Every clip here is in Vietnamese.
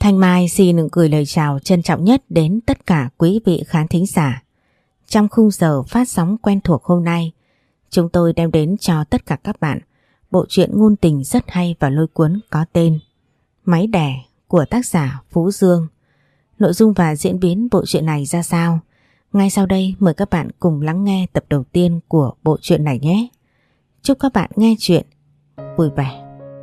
Thanh Mai xin gửi lời chào trân trọng nhất đến tất cả quý vị khán thính giả. Trong khung giờ phát sóng quen thuộc hôm nay, chúng tôi đem đến cho tất cả các bạn bộ truyện ngôn tình rất hay và lôi cuốn có tên Máy Đẻ của tác giả Phú Dương. Nội dung và diễn biến bộ truyện này ra sao? Ngay sau đây mời các bạn cùng lắng nghe tập đầu tiên của bộ truyện này nhé. Chúc các bạn nghe truyện vui vẻ.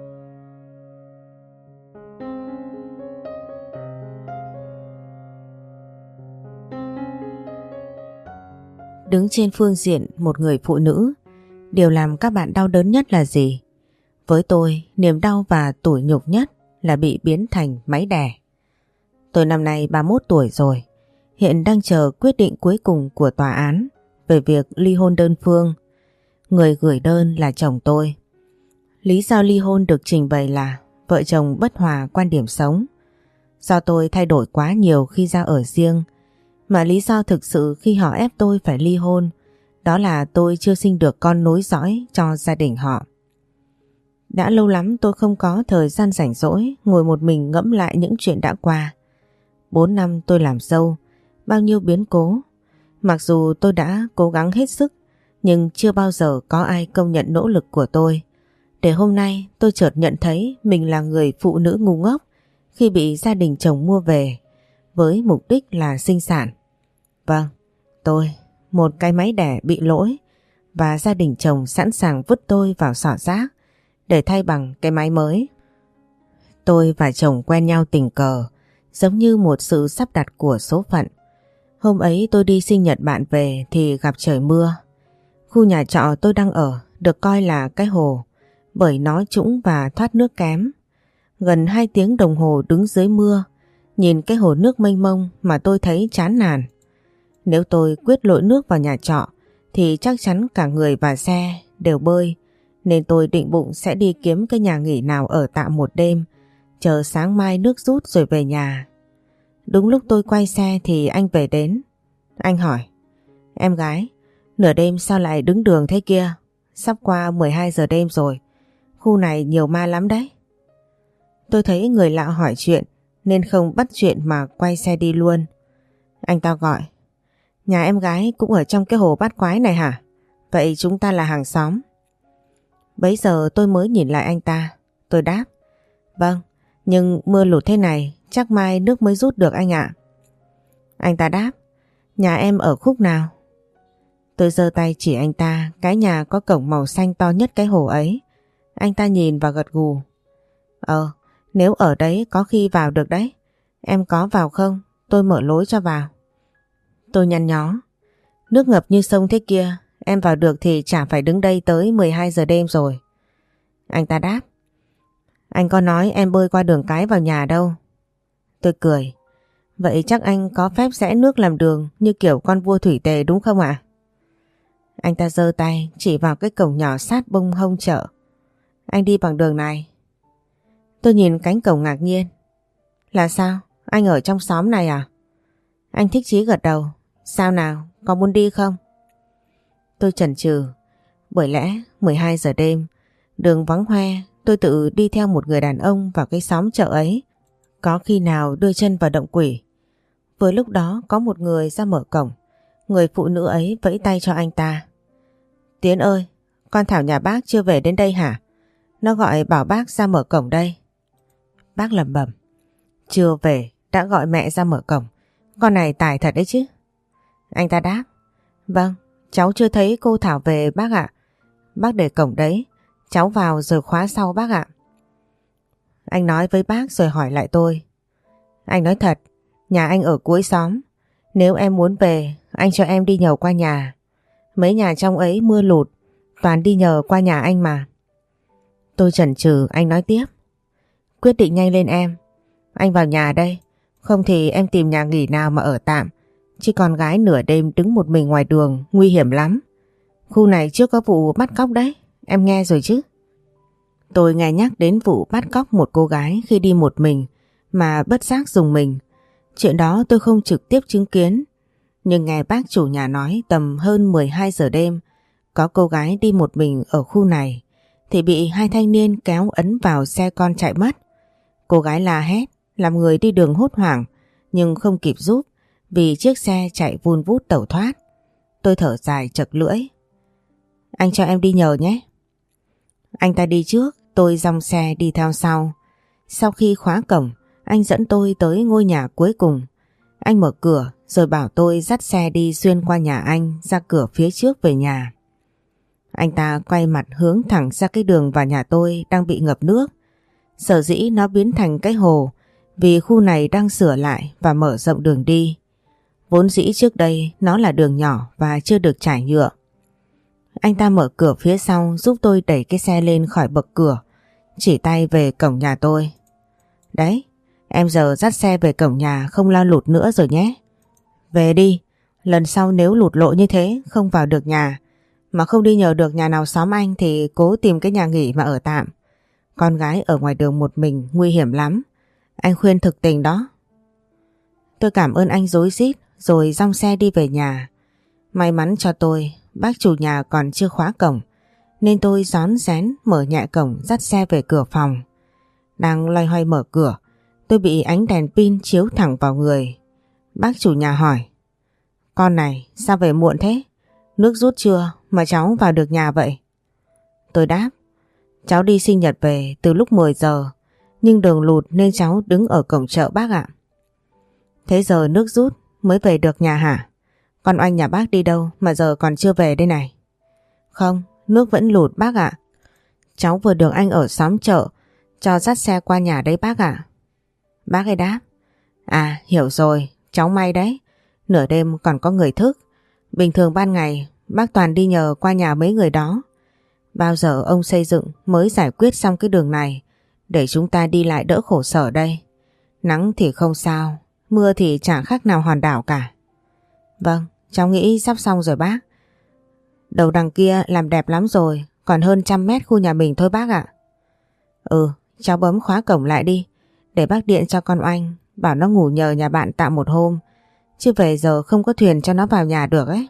Đứng trên phương diện một người phụ nữ, điều làm các bạn đau đớn nhất là gì? Với tôi, niềm đau và tủi nhục nhất là bị biến thành máy đẻ. Tôi năm nay 31 tuổi rồi, hiện đang chờ quyết định cuối cùng của tòa án về việc ly hôn đơn phương. Người gửi đơn là chồng tôi. Lý do ly hôn được trình bày là vợ chồng bất hòa quan điểm sống. Do tôi thay đổi quá nhiều khi ra ở riêng, mà lý do thực sự khi họ ép tôi phải ly hôn đó là tôi chưa sinh được con nối dõi cho gia đình họ. Đã lâu lắm tôi không có thời gian rảnh rỗi ngồi một mình ngẫm lại những chuyện đã qua. 4 năm tôi làm dâu, bao nhiêu biến cố. Mặc dù tôi đã cố gắng hết sức, nhưng chưa bao giờ có ai công nhận nỗ lực của tôi. Để hôm nay tôi chợt nhận thấy mình là người phụ nữ ngu ngốc khi bị gia đình chồng mua về với mục đích là sinh sản. Vâng, tôi, một cái máy đẻ bị lỗi và gia đình chồng sẵn sàng vứt tôi vào xỏ rác để thay bằng cái máy mới. Tôi và chồng quen nhau tình cờ, giống như một sự sắp đặt của số phận. Hôm ấy tôi đi sinh nhật bạn về thì gặp trời mưa. Khu nhà trọ tôi đang ở được coi là cái hồ bởi nó trũng và thoát nước kém. Gần 2 tiếng đồng hồ đứng dưới mưa, nhìn cái hồ nước mênh mông mà tôi thấy chán nản. Nếu tôi quyết lội nước vào nhà trọ thì chắc chắn cả người và xe đều bơi, nên tôi định bụng sẽ đi kiếm cái nhà nghỉ nào ở tạm một đêm, chờ sáng mai nước rút rồi về nhà. Đúng lúc tôi quay xe thì anh về đến. Anh hỏi: "Em gái, nửa đêm sao lại đứng đường thế kia? Sắp qua 12 giờ đêm rồi, khu này nhiều ma lắm đấy." Tôi thấy người lạ hỏi chuyện nên không bắt chuyện mà quay xe đi luôn. Anh ta gọi: "Nhà em gái cũng ở trong cái hồ bát quái này hả? Vậy chúng ta là hàng xóm." Bấy giờ tôi mới nhìn lại anh ta. Tôi đáp: "Vâng, nhưng mưa lụt thế này chắc mai nước mới rút được anh ạ." Anh ta đáp: "Nhà em ở khúc nào?" Tôi giơ tay chỉ anh ta cái nhà có cổng màu xanh to nhất cái hồ ấy. Anh ta nhìn và gật gù: "Nếu ở đấy có khi vào được đấy. Em có vào không? Tôi mở lối cho vào." Tôi nhăn nhó: "Nước ngập như sông thế kia, em vào được thì chả phải đứng đây tới 12 giờ đêm rồi." Anh ta đáp: "Anh có nói em bơi qua đường cái vào nhà đâu." Tôi cười: "Vậy chắc anh có phép rẽ nước làm đường như kiểu con vua thủy tề đúng không ạ?" Anh ta giơ tay chỉ vào cái cổng nhỏ sát bông hông chợ: "Anh đi bằng đường này." Tôi nhìn cánh cổng ngạc nhiên: "Là sao? Anh ở trong xóm này à?" Anh thích chí gật đầu: "Sao nào, có muốn đi không?" Tôi chần chừ, bởi lẽ 12 giờ đêm, đường vắng hoe, tôi tự đi theo một người đàn ông vào cái xóm chợ ấy, có khi nào đưa chân vào động quỷ. Vừa lúc đó có một người ra mở cổng. Người phụ nữ ấy vẫy tay cho anh ta: "Tiến ơi, con Thảo nhà bác chưa về đến đây hả? Nó gọi bảo bác ra mở cổng đây." Bác lẩm bẩm: "Chưa về đã gọi mẹ ra mở cổng, con này tài thật đấy chứ." Anh ta đáp: "Vâng, cháu chưa thấy cô Thảo về bác ạ. Bác để cổng đấy, cháu vào rồi khóa sau bác ạ." Anh nói với bác rồi hỏi lại tôi: "Anh nói thật, nhà anh ở cuối xóm. Nếu em muốn về, anh cho em đi nhờ qua nhà. Mấy nhà trong ấy mưa lụt, toàn đi nhờ qua nhà anh mà." Tôi chần chừ, anh nói tiếp: "Quyết định nhanh lên em. Anh vào nhà đây, không thì em tìm nhà nghỉ nào mà ở tạm. Chứ con gái nửa đêm đứng một mình ngoài đường nguy hiểm lắm. Khu này trước có vụ bắt cóc đấy, em nghe rồi chứ?" Tôi nghe nhắc đến vụ bắt cóc một cô gái khi đi một mình mà bất giác rùng mình. Chuyện đó tôi không trực tiếp chứng kiến, nhưng nghe bác chủ nhà nói tầm hơn 12 giờ đêm có cô gái đi một mình ở khu này thì bị 2 thanh niên kéo ấn vào xe con chạy mất. Cô gái la hét: làm người đi đường hốt hoảng nhưng không kịp giúp vì chiếc xe chạy vun vút tẩu thoát. Tôi thở dài chật lưỡi. Anh cho em đi nhờ nhé. Anh ta đi trước, tôi dòng xe đi theo sau. Sau khi khóa cổng, anh dẫn tôi tới ngôi nhà cuối cùng. Anh mở cửa rồi bảo tôi dắt xe đi xuyên qua nhà anh ra cửa phía trước về nhà. Anh ta quay mặt hướng thẳng ra cái đường vào nhà tôi đang bị ngập nước. Sở dĩ nó biến thành cái hồ vì khu này đang sửa lại và mở rộng đường đi. Vốn dĩ trước đây nó là đường nhỏ và chưa được trải nhựa. Anh ta mở cửa phía sau giúp tôi đẩy cái xe lên khỏi bậc cửa, chỉ tay về cổng nhà tôi. Đấy, em giờ dắt xe về cổng nhà không lo lụt nữa rồi nhé. Về đi, lần sau nếu lụt lộ như thế không vào được nhà, mà không đi nhờ được nhà nào xóm anh thì cố tìm cái nhà nghỉ mà ở tạm. Con gái ở ngoài đường một mình nguy hiểm lắm. Anh khuyên thực tình đó. Tôi cảm ơn anh rối rít rồi dong xe đi về nhà. May mắn cho tôi, bác chủ nhà còn chưa khóa cổng, nên tôi rón rén mở nhẹ cổng dắt xe về cửa phòng. Đang loay hoay mở cửa, tôi bị ánh đèn pin chiếu thẳng vào người. Bác chủ nhà hỏi: Con này sao về muộn thế? Nước rút chưa mà cháu vào được nhà vậy? Tôi đáp: Cháu đi sinh nhật về từ lúc 10 giờ, nhưng đường lụt nên cháu đứng ở cổng chợ bác ạ. Thế giờ nước rút mới về được nhà hả? Con oanh nhà bác đi đâu mà giờ còn chưa về đây này? Không, nước vẫn lụt bác ạ. Cháu vừa được anh ở xóm chợ cho dắt xe qua nhà đấy bác ạ. Bác ấy đáp: À, hiểu rồi, cháu may đấy. Nửa đêm còn có người thức. Bình thường ban ngày bác toàn đi nhờ qua nhà mấy người đó. Bao giờ ông xây dựng mới giải quyết xong cái đường này để chúng ta đi lại đỡ khổ sở đây. Nắng thì không sao, mưa thì chả khác nào hòn đảo cả. Vâng, cháu nghĩ sắp xong rồi bác. Đầu đằng kia làm đẹp lắm rồi, còn hơn 100 mét khu nhà mình thôi bác ạ. Ừ, cháu bấm khóa cổng lại đi, để bác điện cho con oanh, bảo nó ngủ nhờ nhà bạn tạm một hôm, chứ về giờ không có thuyền cho nó vào nhà được ấy.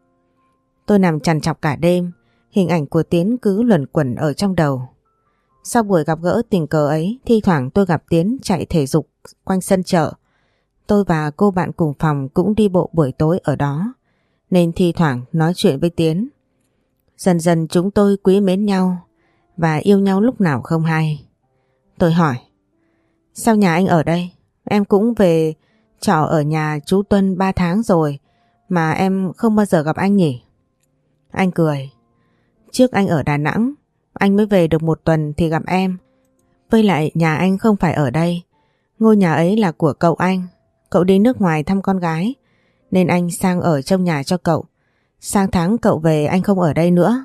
Tôi nằm trằn trọc cả đêm, hình ảnh của Tiến cứ luẩn quẩn ở trong đầu. Sau buổi gặp gỡ tình cờ ấy, thi thoảng tôi gặp Tiến chạy thể dục quanh sân chợ. Tôi và cô bạn cùng phòng cũng đi bộ buổi tối ở đó, nên thi thoảng nói chuyện với Tiến. Dần dần chúng tôi quý mến nhau và yêu nhau lúc nào không hay. Tôi hỏi: Sao nhà anh ở đây? Em cũng về trọ ở nhà chú Tuân 3 tháng rồi mà em không bao giờ gặp anh nhỉ? Anh cười: Trước anh ở Đà Nẵng, anh mới về được 1 tuần thì gặp em. Với lại nhà anh không phải ở đây, ngôi nhà ấy là của cậu anh. Cậu đi nước ngoài thăm con gái nên anh sang ở trong nhà cho cậu. Sang tháng cậu về anh không ở đây nữa.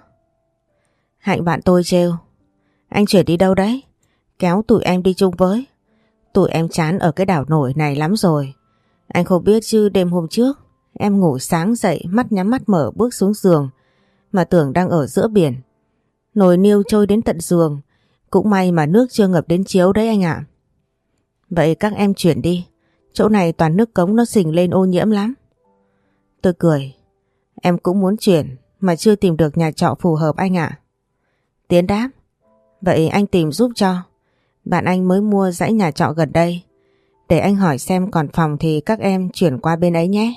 Hạnh bạn tôi trêu: Anh chuyển đi đâu đấy? Kéo tụi em đi chung với. Tụi em chán ở cái đảo nổi này lắm rồi. Anh không biết chứ đêm hôm trước em ngủ sáng dậy mắt nhắm mắt mở bước xuống giường mà tưởng đang ở giữa biển. Nồi niêu trôi đến tận giường. Cũng may mà nước chưa ngập đến chiếu đấy anh ạ. Vậy các em chuyển đi, chỗ này toàn nước cống nó xình lên ô nhiễm lắm. Tôi cười: Em cũng muốn chuyển mà chưa tìm được nhà trọ phù hợp anh ạ. Tiến đáp: Vậy anh tìm giúp cho. Bạn anh mới mua dãy nhà trọ gần đây. Để anh hỏi xem còn phòng thì các em chuyển qua bên ấy nhé.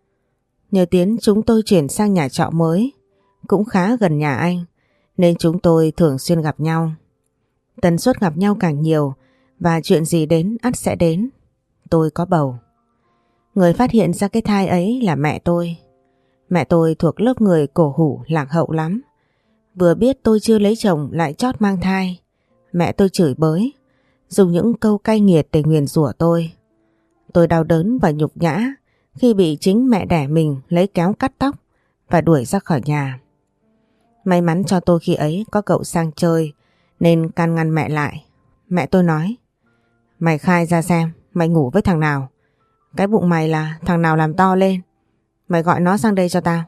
Nhờ Tiến chúng tôi chuyển sang nhà trọ mới, cũng khá gần nhà anh, nên chúng tôi thường xuyên gặp nhau. Tần suất gặp nhau càng nhiều và chuyện gì đến ắt sẽ đến. Tôi có bầu. Người phát hiện ra cái thai ấy là mẹ tôi. Mẹ tôi thuộc lớp người cổ hủ lạc hậu lắm. Vừa biết tôi chưa lấy chồng lại chót mang thai, mẹ tôi chửi bới, dùng những câu cay nghiệt để nguyền rủa tôi. Tôi đau đớn và nhục nhã khi bị chính mẹ đẻ mình lấy kéo cắt tóc và đuổi ra khỏi nhà. May mắn cho tôi khi ấy có cậu sang chơi nên can ngăn mẹ lại. Mẹ tôi nói: Mày khai ra xem mày ngủ với thằng nào. Cái bụng mày là thằng nào làm to lên. Mày gọi nó sang đây cho tao.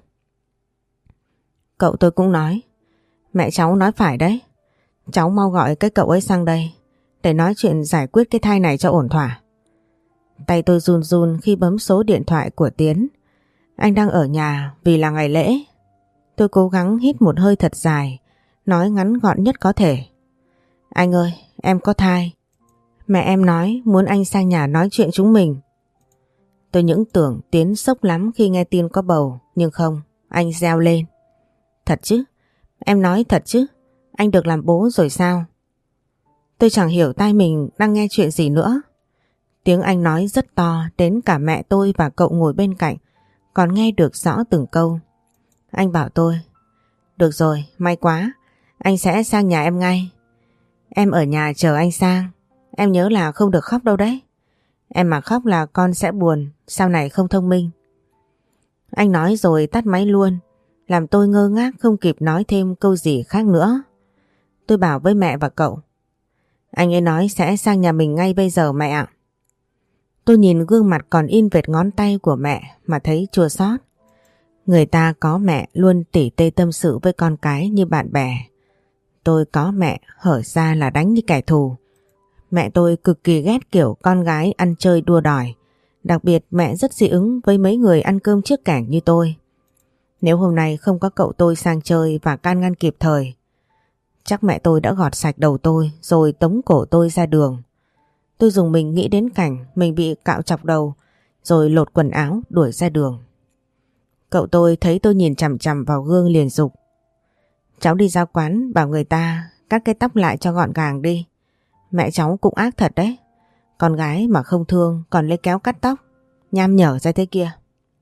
Cậu tôi cũng nói: Mẹ cháu nói phải đấy. Cháu mau gọi cái cậu ấy sang đây để nói chuyện giải quyết cái thai này cho ổn thỏa. Tay tôi run run khi bấm số điện thoại của Tiến. Anh đang ở nhà vì là ngày lễ. Tôi cố gắng hít một hơi thật dài, nói ngắn gọn nhất có thể: Anh ơi, em có thai. Mẹ em nói muốn anh sang nhà nói chuyện chúng mình. Tôi những tưởng Tiến sốc lắm khi nghe tin có bầu, nhưng không, anh reo lên. Thật chứ? Em nói thật chứ? Anh được làm bố rồi sao? Tôi chẳng hiểu tai mình đang nghe chuyện gì nữa. Tiếng anh nói rất to đến cả mẹ tôi và cậu ngồi bên cạnh còn nghe được rõ từng câu. Anh bảo tôi, được rồi, may quá, anh sẽ sang nhà em ngay. Em ở nhà chờ anh sang. Em nhớ là không được khóc đâu đấy. Em mà khóc là con sẽ buồn, sau này không thông minh. Anh nói rồi tắt máy luôn, làm tôi ngơ ngác không kịp nói thêm câu gì khác nữa. Tôi bảo với mẹ và cậu, anh ấy nói sẽ sang nhà mình ngay bây giờ mẹ ạ. Tôi nhìn gương mặt còn in vệt ngón tay của mẹ mà thấy chua xót. Người ta có mẹ luôn tỉ tê tâm sự với con cái như bạn bè. Tôi có mẹ hở ra là đánh như kẻ thù. Mẹ tôi cực kỳ ghét kiểu con gái ăn chơi đua đòi. Đặc biệt mẹ rất dị ứng với mấy người ăn cơm trước cảng như tôi. Nếu hôm nay không có cậu tôi sang chơi và can ngăn kịp thời, chắc mẹ tôi đã gọt sạch đầu tôi rồi tống cổ tôi ra đường. Tôi dùng mình nghĩ đến cảnh mình bị cạo chọc đầu rồi lột quần áo đuổi ra đường. Cậu tôi thấy tôi nhìn chằm chằm vào gương liền giục. Cháu đi ra quán bảo người ta cắt cái tóc lại cho gọn gàng đi. Mẹ cháu cũng ác thật đấy. Con gái mà không thương còn lấy kéo cắt tóc, nham nhở ra thế kia.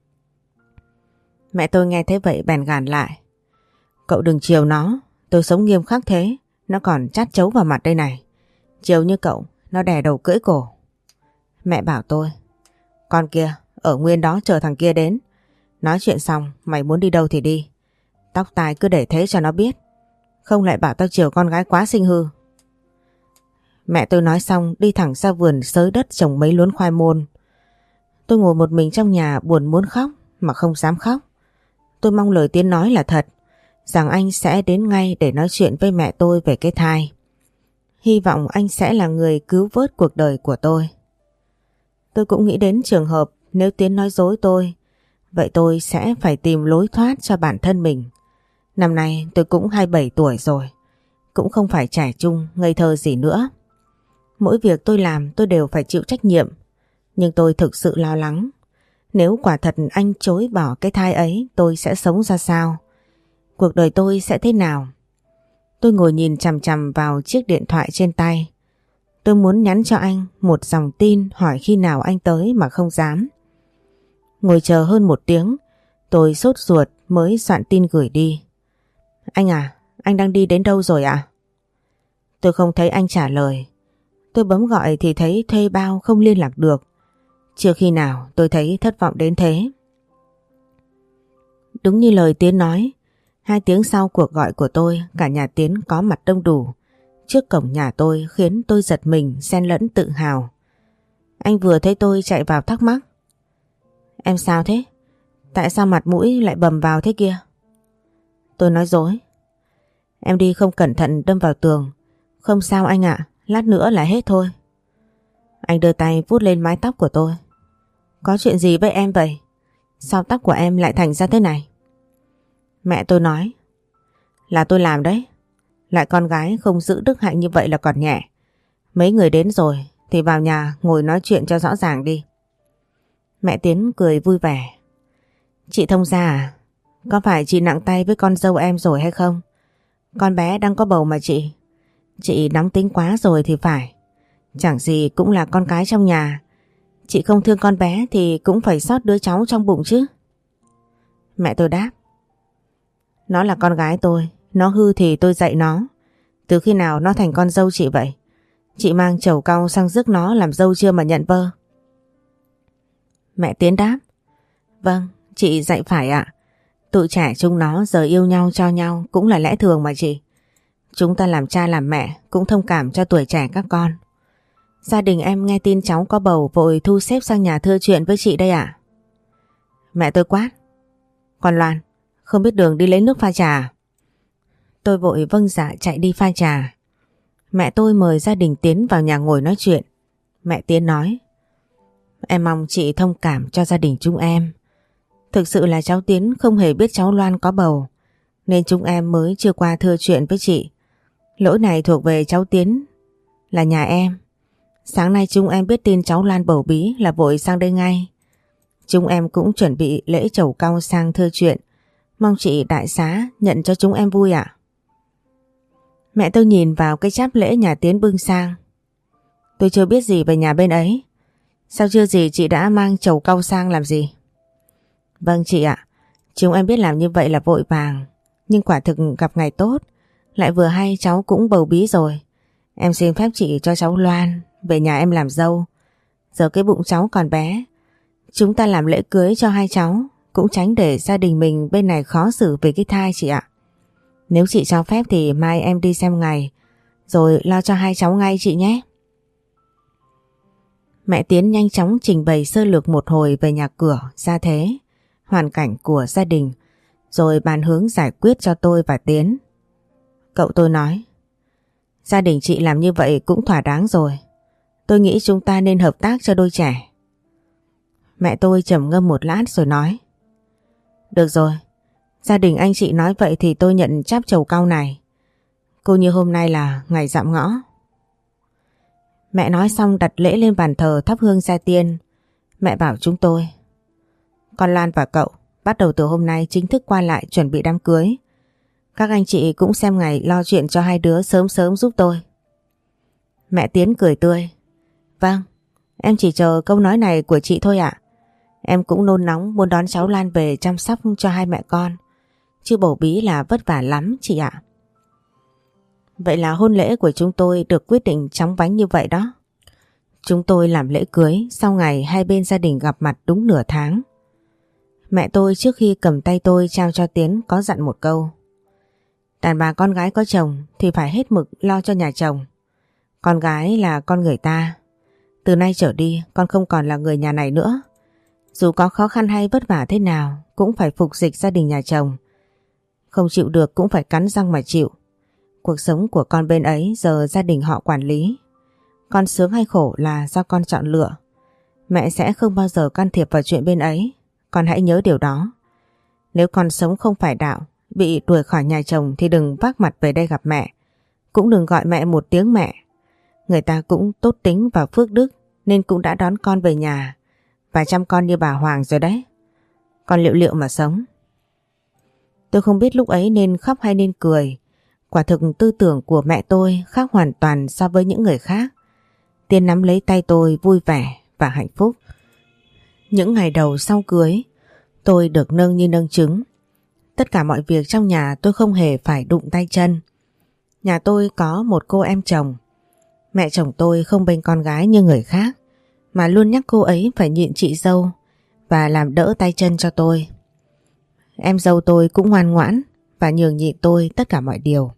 Mẹ tôi nghe thế vậy bèn gàn lại. Cậu đừng chiều nó, tôi sống nghiêm khắc thế, nó còn chát chấu vào mặt đây này. Chiều như cậu, nó đè đầu cưỡi cổ. Mẹ bảo tôi, con kia, ở nguyên đó chờ thằng kia đến. Nói chuyện xong, mày muốn đi đâu thì đi. Tóc tai cứ để thế cho nó biết. Không lại bảo tao chiều con gái quá xinh hư. Mẹ tôi nói xong đi thẳng ra vườn xới đất trồng mấy luống khoai môn. Tôi ngồi một mình trong nhà buồn muốn khóc mà không dám khóc. Tôi mong lời Tiến nói là thật, rằng anh sẽ đến ngay để nói chuyện với mẹ tôi về cái thai. Hy vọng anh sẽ là người cứu vớt cuộc đời của tôi. Tôi cũng nghĩ đến trường hợp nếu Tiến nói dối tôi, vậy tôi sẽ phải tìm lối thoát cho bản thân mình. Năm nay tôi cũng 27 tuổi rồi, cũng không phải trẻ trung, ngây thơ gì nữa. Mỗi việc tôi làm tôi đều phải chịu trách nhiệm. Nhưng tôi thực sự lo lắng. Nếu quả thật anh chối bỏ cái thai ấy, tôi sẽ sống ra sao? Cuộc đời tôi sẽ thế nào? Tôi ngồi nhìn chằm chằm vào chiếc điện thoại trên tay. Tôi muốn nhắn cho anh một dòng tin hỏi khi nào anh tới mà không dám. Ngồi chờ hơn 1 tiếng, tôi sốt ruột mới soạn tin gửi đi. Anh à, anh đang đi đến đâu rồi ạ? Tôi không thấy anh trả lời. Tôi bấm gọi thì thấy thuê bao không liên lạc được. Chưa khi nào tôi thấy thất vọng đến thế. Đúng như lời Tiến nói, 2 tiếng sau cuộc gọi của tôi, cả nhà Tiến có mặt đông đủ trước cổng nhà tôi khiến tôi giật mình xen lẫn tự hào. Anh vừa thấy tôi chạy vào thắc mắc. Em sao thế? Tại sao mặt mũi lại bầm vào thế kia? Tôi nói dối. Em đi không cẩn thận đâm vào tường. Không sao anh ạ, lát nữa là hết thôi. Anh đưa tay vuốt lên mái tóc của tôi. Có chuyện gì với em vậy? Sao tóc của em lại thành ra thế này? Mẹ tôi nói. Là tôi làm đấy. Lại con gái không giữ đức hạnh như vậy là còn nhẹ. Mấy người đến rồi thì vào nhà ngồi nói chuyện cho rõ ràng đi. Mẹ Tiến cười vui vẻ. Chị thông gia à? Có phải chị nặng tay với con dâu em rồi hay không? Con bé đang có bầu mà chị. Chị nóng tính quá rồi thì phải. Chẳng gì cũng là con cái trong nhà. Chị không thương con bé thì cũng phải xót đứa cháu trong bụng chứ. Mẹ tôi đáp. Nó là con gái tôi. Nó hư thì tôi dạy nó. Từ khi nào nó thành con dâu chị vậy? Chị mang chầu cau sang rước nó làm dâu chưa mà nhận vơ? Mẹ Tiến đáp. Vâng, chị dạy phải ạ. Tụi trẻ chúng nó giờ yêu nhau cho nhau cũng là lẽ thường mà chị. Chúng ta làm cha làm mẹ cũng thông cảm cho tuổi trẻ các con. Gia đình em nghe tin cháu có bầu vội thu xếp sang nhà thưa chuyện với chị đây ạ. Mẹ tôi quát. Còn Loan, không biết đường đi lấy nước pha trà à? Tôi vội vâng dạ chạy đi pha trà. Mẹ tôi mời gia đình Tiến vào nhà ngồi nói chuyện. Mẹ Tiến nói. Em mong chị thông cảm cho gia đình chúng em. Thực sự là cháu Tiến không hề biết cháu Loan có bầu, nên chúng em mới chưa qua thưa chuyện với chị. Lỗi này thuộc về cháu Tiến, là nhà em. Sáng nay chúng em biết tin cháu Lan bầu bí là vội sang đây ngay. Chúng em cũng chuẩn bị lễ trầu cau sang thưa chuyện. Mong chị đại xá nhận cho chúng em vui ạ. Mẹ tôi nhìn vào cái cháp lễ nhà Tiến bưng sang. Tôi chưa biết gì về nhà bên ấy. Sao chưa gì chị đã mang trầu cau sang làm gì? Vâng chị ạ. Chúng em biết làm như vậy là vội vàng. Nhưng quả thực gặp ngày tốt. Lại vừa hay cháu cũng bầu bí rồi. Em xin phép chị cho cháu Loan về nhà em làm dâu. Giờ cái bụng cháu còn bé. Chúng ta làm lễ cưới cho hai cháu. Cũng tránh để gia đình mình bên này khó xử về cái thai chị ạ. Nếu chị cho phép thì mai em đi xem ngày. Rồi lo cho hai cháu ngay chị nhé. Mẹ Tiến nhanh chóng trình bày sơ lược một hồi về nhà cửa, gia thế, hoàn cảnh của gia đình. Rồi bàn hướng giải quyết cho tôi và Tiến. Cậu tôi nói. Gia đình chị làm như vậy cũng thỏa đáng rồi. Tôi nghĩ chúng ta nên hợp tác cho đôi trẻ. Mẹ tôi trầm ngâm một lát rồi nói. Được rồi, gia đình anh chị nói vậy thì tôi nhận cháp trầu cau này. Cô như hôm nay là ngày dạm ngõ. Mẹ nói xong đặt lễ lên bàn thờ thắp hương gia tiên. Mẹ bảo chúng tôi. Con Lan và cậu bắt đầu từ hôm nay chính thức qua lại chuẩn bị đám cưới. Các anh chị cũng xem ngày lo chuyện cho hai đứa sớm sớm giúp tôi. Mẹ Tiến cười tươi. Vâng, em chỉ chờ câu nói này của chị thôi ạ. Em cũng nôn nóng muốn đón cháu Lan về chăm sóc cho hai mẹ con. Chứ bầu bí là vất vả lắm chị ạ. Vậy là hôn lễ của chúng tôi được quyết định chóng vánh như vậy đó. Chúng tôi làm lễ cưới sau ngày hai bên gia đình gặp mặt đúng nửa tháng. Mẹ tôi trước khi cầm tay tôi trao cho Tiến có dặn một câu. Đàn bà con gái có chồng thì phải hết mực lo cho nhà chồng. Con gái là con người ta. Từ nay trở đi con không còn là người nhà này nữa. Dù có khó khăn hay vất vả thế nào cũng phải phục dịch gia đình nhà chồng. Không chịu được cũng phải cắn răng mà chịu. Cuộc sống của con bên ấy giờ gia đình họ quản lý. Con sướng hay khổ là do con chọn lựa. Mẹ sẽ không bao giờ can thiệp vào chuyện bên ấy. Con hãy nhớ điều đó. Nếu con sống không phải đạo, bị đuổi khỏi nhà chồng thì đừng vác mặt về đây gặp mẹ. Cũng đừng gọi mẹ một tiếng mẹ. Người ta cũng tốt tính và phước đức nên cũng đã đón con về nhà và chăm con như bà Hoàng rồi đấy. Con liệu liệu mà sống. Tôi không biết lúc ấy nên khóc hay nên cười. Quả thực tư tưởng của mẹ tôi khác hoàn toàn so với những người khác. Tiên nắm lấy tay tôi vui vẻ và hạnh phúc. Những ngày đầu sau cưới, tôi được nâng như nâng trứng. Tất cả mọi việc trong nhà tôi không hề phải đụng tay chân. Nhà tôi có một cô em chồng. Mẹ chồng tôi không bênh con gái như người khác, mà luôn nhắc cô ấy phải nhịn chị dâu và làm đỡ tay chân cho tôi. Em dâu tôi cũng ngoan ngoãn và nhường nhịn tôi tất cả mọi điều.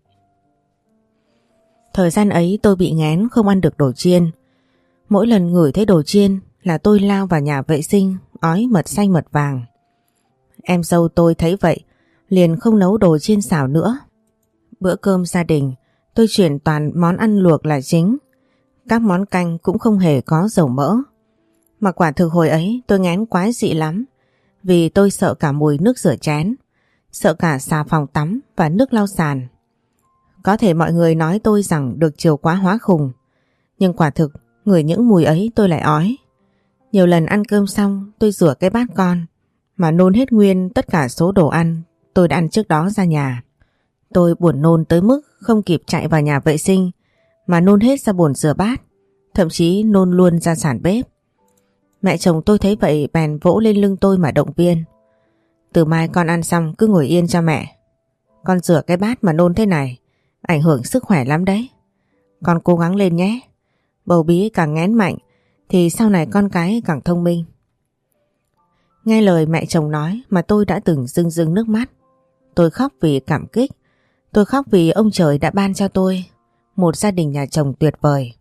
Thời gian ấy tôi bị nghén không ăn được đồ chiên. Mỗi lần ngửi thấy đồ chiên là tôi lao vào nhà vệ sinh ói mật xanh mật vàng. Em dâu tôi thấy vậy liền không nấu đồ chiên xào nữa. Bữa cơm gia đình tôi chuyển toàn món ăn luộc là chính. Các món canh cũng không hề có dầu mỡ. Mà quả thực hồi ấy tôi nghén quái dị lắm. Vì tôi sợ cả mùi nước rửa chén, sợ cả xà phòng tắm và nước lau sàn. Có thể mọi người nói tôi rằng được chiều quá hóa khùng. Nhưng quả thực ngửi những mùi ấy tôi lại ói. Nhiều lần ăn cơm xong tôi rửa cái bát con mà nôn hết nguyên tất cả số đồ ăn tôi đã ăn trước đó ra nhà. Tôi buồn nôn tới mức không kịp chạy vào nhà vệ sinh mà nôn hết ra bồn rửa bát, thậm chí nôn luôn ra sàn bếp. Mẹ chồng tôi thấy vậy bèn vỗ lên lưng tôi mà động viên. Từ mai con ăn xong cứ ngồi yên cho mẹ. Con rửa cái bát mà nôn thế này ảnh hưởng sức khỏe lắm đấy. Con cố gắng lên nhé. Bầu bí càng nghén mạnh thì sau này con cái càng thông minh. Nghe lời mẹ chồng nói mà tôi đã từng rưng rưng nước mắt. Tôi khóc vì cảm kích. Tôi khóc vì ông trời đã ban cho tôi một gia đình nhà chồng tuyệt vời.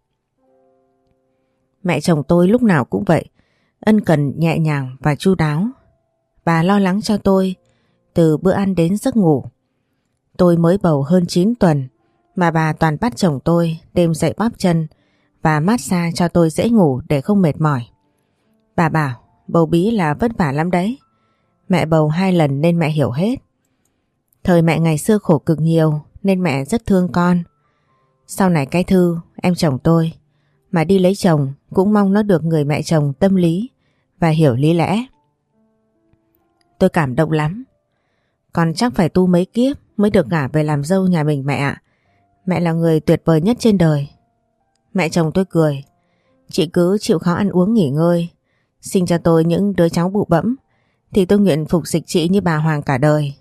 Mẹ chồng tôi lúc nào cũng vậy, ân cần nhẹ nhàng và chu đáo. Bà lo lắng cho tôi từ bữa ăn đến giấc ngủ. Tôi mới bầu hơn 9 tuần mà bà toàn bắt chồng tôi đêm dậy bóp chân và massage cho tôi dễ ngủ để không mệt mỏi. Bà bảo bầu bí là vất vả lắm đấy. Mẹ bầu 2 lần nên mẹ hiểu hết. Thời mẹ ngày xưa khổ cực nhiều nên mẹ rất thương con. Sau này cái Thư, em chồng tôi, Mà đi lấy chồng cũng mong nó được người mẹ chồng tâm lý và hiểu lý lẽ. Tôi cảm động lắm. Còn chắc phải tu mấy kiếp mới được gả về làm dâu nhà mình mẹ ạ. Mẹ là người tuyệt vời nhất trên đời. Mẹ chồng tôi cười. Chị cứ chịu khó ăn uống nghỉ ngơi, sinh cho tôi những đứa cháu bụ bẫm thì tôi nguyện phục dịch chị như bà Hoàng cả đời.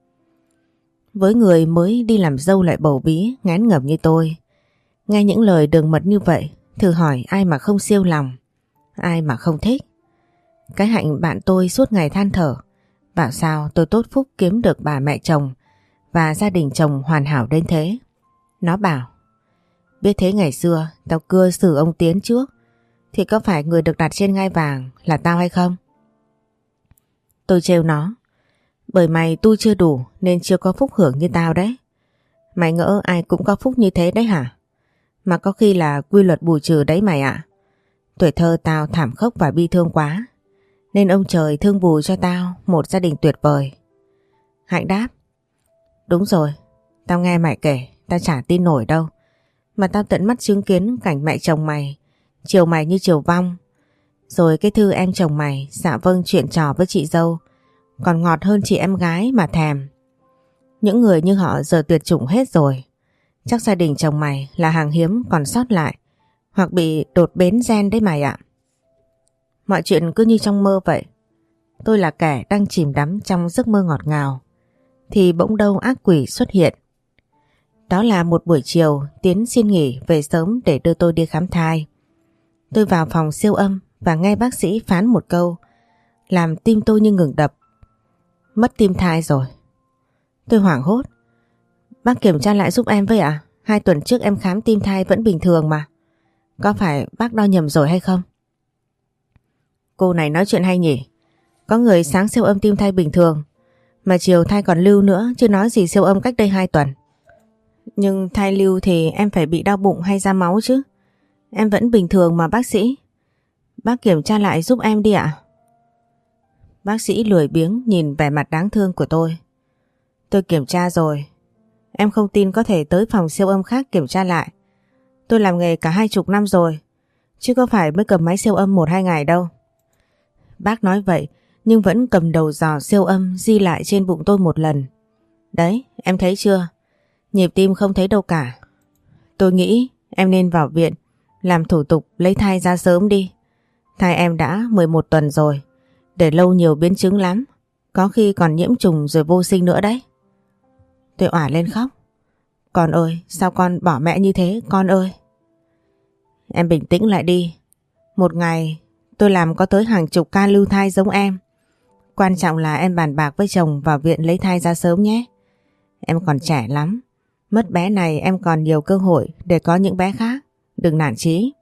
Với người mới đi làm dâu lại bầu bí ngán ngẩm như tôi, nghe những lời đường mật như vậy, thử hỏi ai mà không siêu lòng, ai mà không thích. Cái hạnh bạn tôi suốt ngày than thở, bảo sao tôi tốt phúc kiếm được bà mẹ chồng và gia đình chồng hoàn hảo đến thế. Nó bảo, biết thế ngày xưa tao cưa xử ông Tiến trước, thì có phải người được đặt trên ngai vàng là tao hay không? Tôi trêu nó, bởi mày tu chưa đủ nên chưa có phúc hưởng như tao đấy. Mày ngỡ ai cũng có phúc như thế đấy hả? Mà có khi là quy luật bù trừ đấy mày ạ. Tuổi thơ tao thảm khốc và bi thương quá, nên ông trời thương bù cho tao một gia đình tuyệt vời. Hạnh đáp, đúng rồi, tao nghe mày kể, tao chả tin nổi đâu. Mà tao tận mắt chứng kiến cảnh mẹ chồng mày chiều mày như chiều vong. Rồi cái thư em chồng mày dạ vâng chuyện trò với chị dâu còn ngọt hơn chị em gái mà thèm. Những người như họ giờ tuyệt chủng hết rồi. Chắc gia đình chồng mày là hàng hiếm còn sót lại, hoặc bị đột biến gen đấy mày ạ. Mọi chuyện cứ như trong mơ vậy. Tôi là kẻ đang chìm đắm trong giấc mơ ngọt ngào, thì bỗng đâu ác quỷ xuất hiện. Đó là một buổi chiều Tiến xin nghỉ về sớm để đưa tôi đi khám thai. Tôi vào phòng siêu âm và nghe bác sĩ phán một câu làm tim tôi như ngừng đập. Mất tim thai rồi. Tôi hoảng hốt. Bác kiểm tra lại giúp em với ạ? 2 tuần trước em khám tim thai vẫn bình thường mà. Có phải bác đo nhầm rồi hay không? Cô này nói chuyện hay nhỉ. Có người sáng siêu âm tim thai bình thường, mà chiều thai còn lưu nữa, chứ nói gì siêu âm cách đây 2 tuần. Nhưng thai lưu thì em phải bị đau bụng hay ra máu chứ. Em vẫn bình thường mà bác sĩ. Bác kiểm tra lại giúp em đi ạ. Bác sĩ lười biếng nhìn vẻ mặt đáng thương của tôi. Tôi kiểm tra rồi. Em không tin có thể tới phòng siêu âm khác kiểm tra lại. Tôi làm nghề cả 20 năm rồi, chứ có phải mới cầm máy siêu âm 1-2 ngày đâu. Bác nói vậy nhưng vẫn cầm đầu dò siêu âm ghi lại trên bụng tôi một lần. Đấy, em thấy chưa? Nhịp tim không thấy đâu cả. Tôi nghĩ em nên vào viện làm thủ tục lấy thai ra sớm đi. Thai em đã 11 tuần rồi, để lâu nhiều biến chứng lắm, có khi còn nhiễm trùng rồi vô sinh nữa đấy. Tôi òa lên khóc. Con ơi, sao con bỏ mẹ như thế con ơi? Em bình tĩnh lại đi. Một ngày tôi làm có tới hàng chục ca lưu thai giống em. Quan trọng là em bàn bạc với chồng vào viện lấy thai ra sớm nhé. Em còn trẻ lắm, mất bé này em còn nhiều cơ hội để có những bé khác. Đừng nản chí.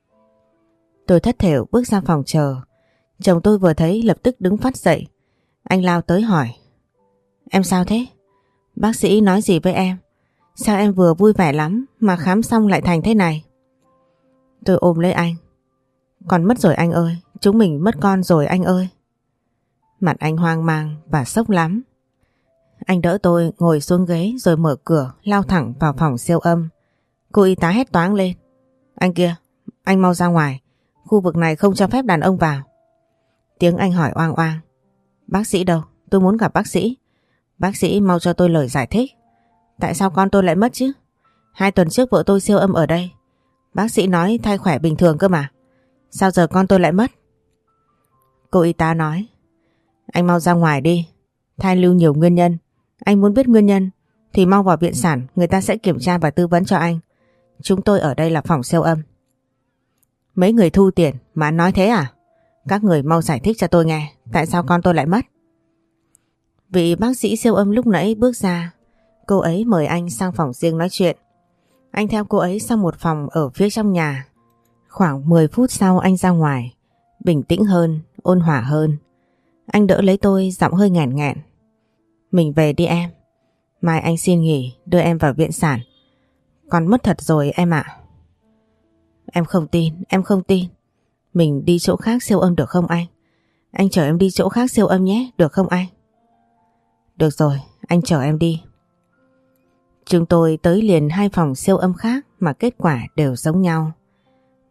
Tôi thất thểu bước ra phòng chờ. Chồng tôi vừa thấy lập tức đứng phát dậy. Anh lao tới hỏi, em sao thế? Bác sĩ nói gì với em? Sao em vừa vui vẻ lắm mà khám xong lại thành thế này? Tôi ôm lấy anh. Con mất rồi anh ơi, chúng mình mất con rồi anh ơi. Mặt anh hoang mang và sốc lắm. Anh đỡ tôi ngồi xuống ghế rồi mở cửa lao thẳng vào phòng siêu âm. Cô y tá hét toáng lên, anh kia, anh mau ra ngoài, khu vực này không cho phép đàn ông vào. Tiếng anh hỏi oang oang, bác sĩ đâu? Tôi muốn gặp bác sĩ. Bác sĩ mau cho tôi lời giải thích. Tại sao con tôi lại mất chứ? 2 tuần trước vợ tôi siêu âm ở đây, bác sĩ nói thai khỏe bình thường cơ mà. Sao giờ con tôi lại mất? Cô y tá nói, anh mau ra ngoài đi. Thai lưu nhiều nguyên nhân. Anh muốn biết nguyên nhân thì mau vào viện sản, người ta sẽ kiểm tra và tư vấn cho anh. Chúng tôi ở đây là phòng siêu âm. Mấy người thu tiền mà anh nói thế à? Các người mau giải thích cho tôi nghe, tại sao con tôi lại mất? Vị bác sĩ siêu âm lúc nãy bước ra. Cô ấy mời anh sang phòng riêng nói chuyện. Anh theo cô ấy sang một phòng ở phía trong nhà. Khoảng 10 phút sau anh ra ngoài, bình tĩnh hơn, ôn hòa hơn. Anh đỡ lấy tôi, giọng hơi nghẹn nghẹn. Mình về đi em. Mai anh xin nghỉ đưa em vào viện sản. Con mất thật rồi em ạ. Em không tin, em không tin. Mình đi chỗ khác siêu âm được không anh? Anh chở em đi chỗ khác siêu âm nhé, được không anh? Được rồi, anh chở em đi. Chúng tôi tới liền 2 phòng siêu âm khác mà kết quả đều giống nhau.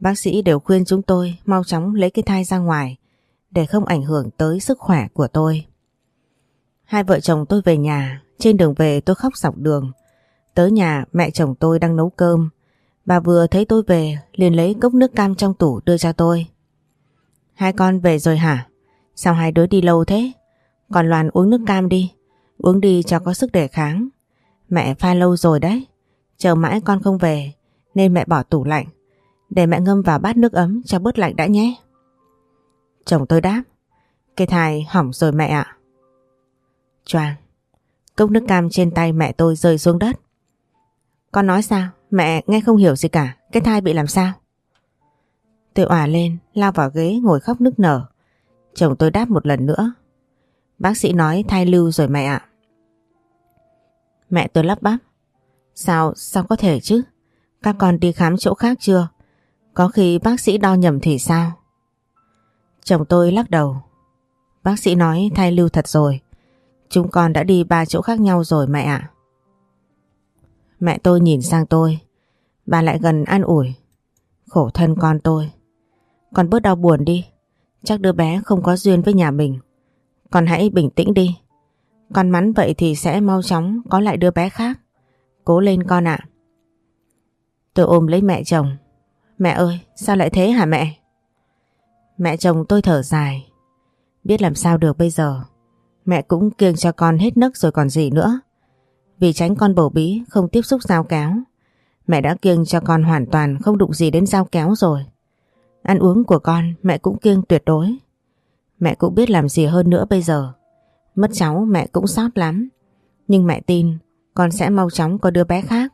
Bác sĩ đều khuyên chúng tôi mau chóng lấy cái thai ra ngoài để không ảnh hưởng tới sức khỏe của tôi. Hai vợ chồng tôi về nhà, trên đường về tôi khóc dọc đường. Tới nhà mẹ chồng tôi đang nấu cơm. Bà vừa thấy tôi về liền lấy cốc nước cam trong tủ đưa cho tôi. Hai con về rồi hả? Sao hai đứa đi lâu thế? Còn Loan uống nước cam đi. Uống đi cho có sức đề kháng. Mẹ pha lâu rồi đấy. Chờ mãi con không về nên mẹ bỏ tủ lạnh. Để mẹ ngâm vào bát nước ấm cho bớt lạnh đã nhé. Chồng tôi đáp. Cái thai hỏng rồi mẹ ạ. Choàng. Cốc nước cam trên tay mẹ tôi rơi xuống đất. Con nói sao? Mẹ nghe không hiểu gì cả. Cái thai bị làm sao? Tôi òa lên, lao vào ghế ngồi khóc nức nở. Chồng tôi đáp một lần nữa. Bác sĩ nói thai lưu rồi mẹ ạ. Mẹ tôi lắp bắp. Sao có thể chứ? Các con đi khám chỗ khác chưa? Có khi bác sĩ đo nhầm thì sao? Chồng tôi lắc đầu. Bác sĩ nói thai lưu thật rồi. Chúng con đã đi 3 chỗ khác nhau rồi mẹ ạ. Mẹ tôi nhìn sang tôi. Bà lại gần an ủi. Khổ thân con tôi. Con bớt đau buồn đi. Chắc đứa bé không có duyên với nhà mình. Con hãy bình tĩnh đi. Con mắn vậy thì sẽ mau chóng có lại đứa bé khác. Cố lên con ạ. Tôi ôm lấy mẹ chồng. Mẹ ơi, sao lại thế hả mẹ? Mẹ chồng tôi thở dài. Biết làm sao được bây giờ. Mẹ cũng kiêng cho con hết nấc rồi còn gì nữa. Vì tránh con bầu bí không tiếp xúc dao kéo, mẹ đã kiêng cho con hoàn toàn không đụng gì đến dao kéo rồi. Ăn uống của con mẹ cũng kiêng tuyệt đối. Mẹ cũng biết làm gì hơn nữa bây giờ. Mất cháu mẹ cũng xót lắm. Nhưng mẹ tin con sẽ mau chóng có đứa bé khác.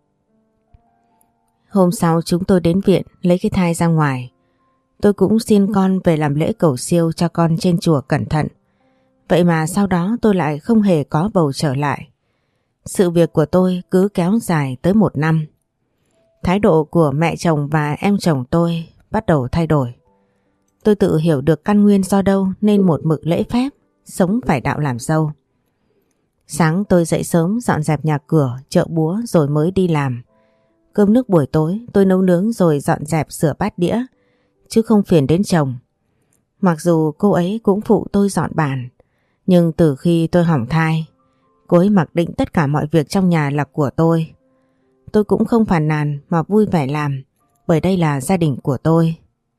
Hôm sau chúng tôi đến viện lấy cái thai ra ngoài. Tôi cũng xin con về làm lễ cầu siêu cho con trên chùa cẩn thận. Vậy mà sau đó tôi lại không hề có bầu trở lại. Sự việc của tôi cứ kéo dài tới 1 năm. Thái độ của mẹ chồng và em chồng tôi bắt đầu thay đổi. Tôi tự hiểu được căn nguyên do đâu nên một mực lễ phép, sống phải đạo làm dâu. Sáng tôi dậy sớm dọn dẹp nhà cửa, chợ búa rồi mới đi làm. Cơm nước buổi tối tôi nấu nướng rồi dọn dẹp sửa bát đĩa, chứ không phiền đến chồng. Mặc dù cô ấy cũng phụ tôi dọn bàn, nhưng từ khi tôi hỏng thai, cô ấy mặc định tất cả mọi việc trong nhà là của tôi. Tôi cũng không phàn nàn mà vui vẻ làm, bởi đây là gia đình của tôi.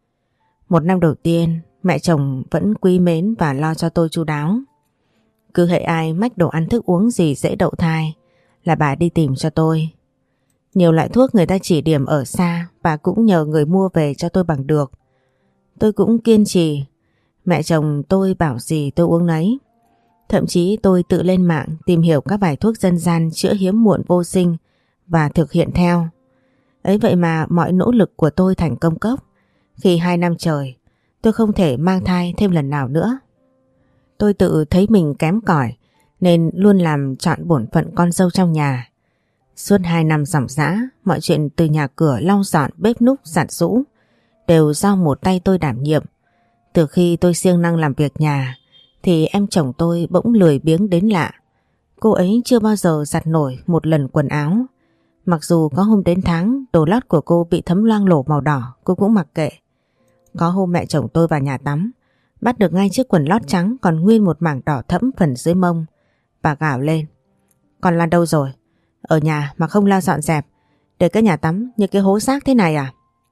1 năm đầu tiên, mẹ chồng vẫn quý mến và lo cho tôi chu đáo. Cứ hễ ai mách đồ ăn thức uống gì dễ đậu thai là bà đi tìm cho tôi. Nhiều loại thuốc người ta chỉ điểm ở xa bà cũng nhờ người mua về cho tôi bằng được. Tôi cũng kiên trì. Mẹ chồng tôi bảo gì tôi uống nấy. Thậm chí tôi tự lên mạng tìm hiểu các bài thuốc dân gian chữa hiếm muộn vô sinh và thực hiện theo. Ấy vậy mà mọi nỗ lực của tôi thành công cốc. Khi 2 năm trời tôi không thể mang thai thêm lần nào nữa. Tôi tự thấy mình kém cỏi nên luôn làm trọn bổn phận con dâu trong nhà. Suốt 2 năm ròng rã, mọi chuyện từ nhà cửa lau dọn, bếp núc, giặt giũ đều do một tay tôi đảm nhiệm. Từ khi tôi siêng năng làm việc nhà thì em chồng tôi bỗng lười biếng đến lạ. Cô ấy chưa bao giờ giặt nổi một lần quần áo. Mặc dù có hôm đến tháng đồ lót của cô bị thấm loang lổ màu đỏ, cô cũng mặc kệ. Có hôm mẹ chồng tôi vào nhà tắm, bắt được ngay chiếc quần lót trắng còn nguyên một mảng đỏ thẫm phần dưới mông. Bà gào lên. Con Lan đâu rồi? Ở nhà mà không lau dọn dẹp, để cái nhà tắm như cái hố rác thế này à?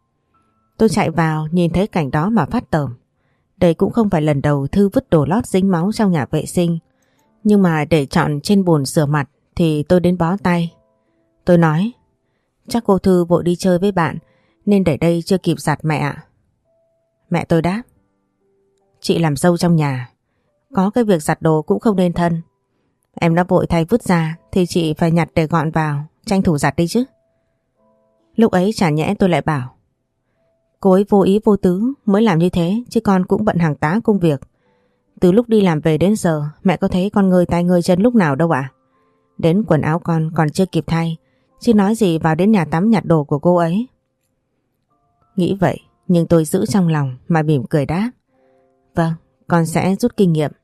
Tôi chạy vào nhìn thấy cảnh đó mà phát tởm. Đây cũng không phải lần đầu Thư vứt đồ lót dính máu trong nhà vệ sinh. Nhưng mà để chọn trên bồn rửa mặt thì tôi đến bó tay. Tôi nói, chắc cô Thư vội đi chơi với bạn nên để đây chưa kịp giặt mẹ ạ. Mẹ tôi đáp, chị làm dâu trong nhà, có cái việc giặt đồ cũng không nên thân. Em đã vội thay vứt ra thì chị phải nhặt để gọn vào, tranh thủ giặt đi chứ. Lúc ấy chả nhẽ tôi lại bảo, cô ấy vô ý vô tứ mới làm như thế, chứ con cũng bận hàng tá công việc. Từ lúc đi làm về đến giờ mẹ có thấy con ngơi tay ngơi chân lúc nào đâu ạ. Đến quần áo con còn chưa kịp thay, chứ nói gì vào đến nhà tắm nhặt đồ của cô ấy. Nghĩ vậy nhưng tôi giữ trong lòng mà mỉm cười đáp, vâng, con sẽ rút kinh nghiệm.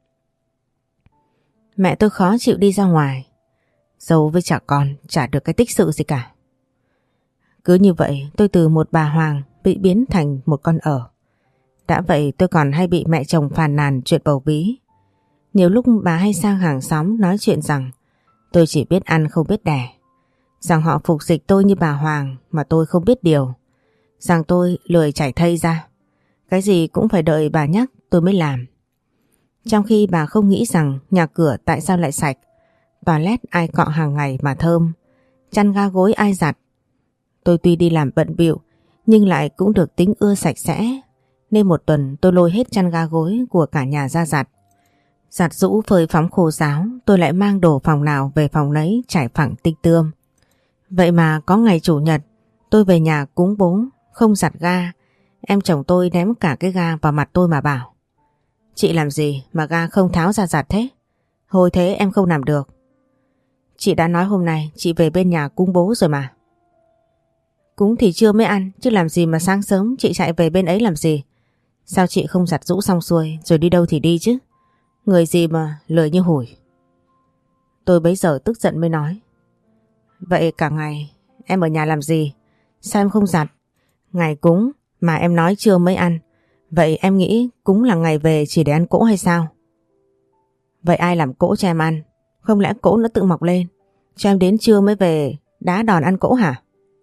Mẹ tôi khó chịu đi ra ngoài. Dâu với chả con chả được cái tích sự gì cả. Cứ như vậy tôi từ một bà hoàng bị biến thành một con ở. Đã vậy tôi còn hay bị mẹ chồng phàn nàn chuyện bầu bí. Nhiều lúc bà hay sang hàng xóm nói chuyện rằng tôi chỉ biết ăn không biết đẻ, rằng họ phục dịch tôi như bà Hoàng mà tôi không biết điều, rằng tôi lười chảy thây ra, cái gì cũng phải đợi bà nhắc tôi mới làm. Trong khi bà không nghĩ rằng nhà cửa tại sao lại sạch, toilet ai cọ hàng ngày mà thơm, chăn ga gối ai giặt. Tôi tuy đi làm bận bịu nhưng lại cũng được tính ưa sạch sẽ, nên một tuần tôi lôi hết chăn ga gối của cả nhà ra giặt. Giặt giũ phơi phóng khô ráo, tôi lại mang đồ phòng nào về phòng nấy trải phẳng tinh tươm. Vậy mà có ngày chủ nhật tôi về nhà cúng bố không giặt ga, em chồng tôi ném cả cái ga vào mặt tôi mà bảo: chị làm gì mà ga không tháo ra giặt thế? Hồi thế em không làm được. Chị đã nói hôm nay chị về bên nhà cúng bố rồi mà. Cúng thì trưa mới ăn, chứ làm gì mà sáng sớm chị chạy về bên ấy làm gì? Sao chị không giặt giũ xong xuôi rồi đi đâu thì đi chứ? Người gì mà lười như hủi. Tôi bấy giờ tức giận mới nói: vậy cả ngày em ở nhà làm gì? Sao em không giặt? Ngày cúng mà em nói trưa mới ăn, vậy em nghĩ cúng là ngày về chỉ để ăn cỗ hay sao? Vậy ai làm cỗ cho em ăn? Không lẽ cỗ nó tự mọc lên, cho em đến trưa mới về đá đòn ăn cỗ hả?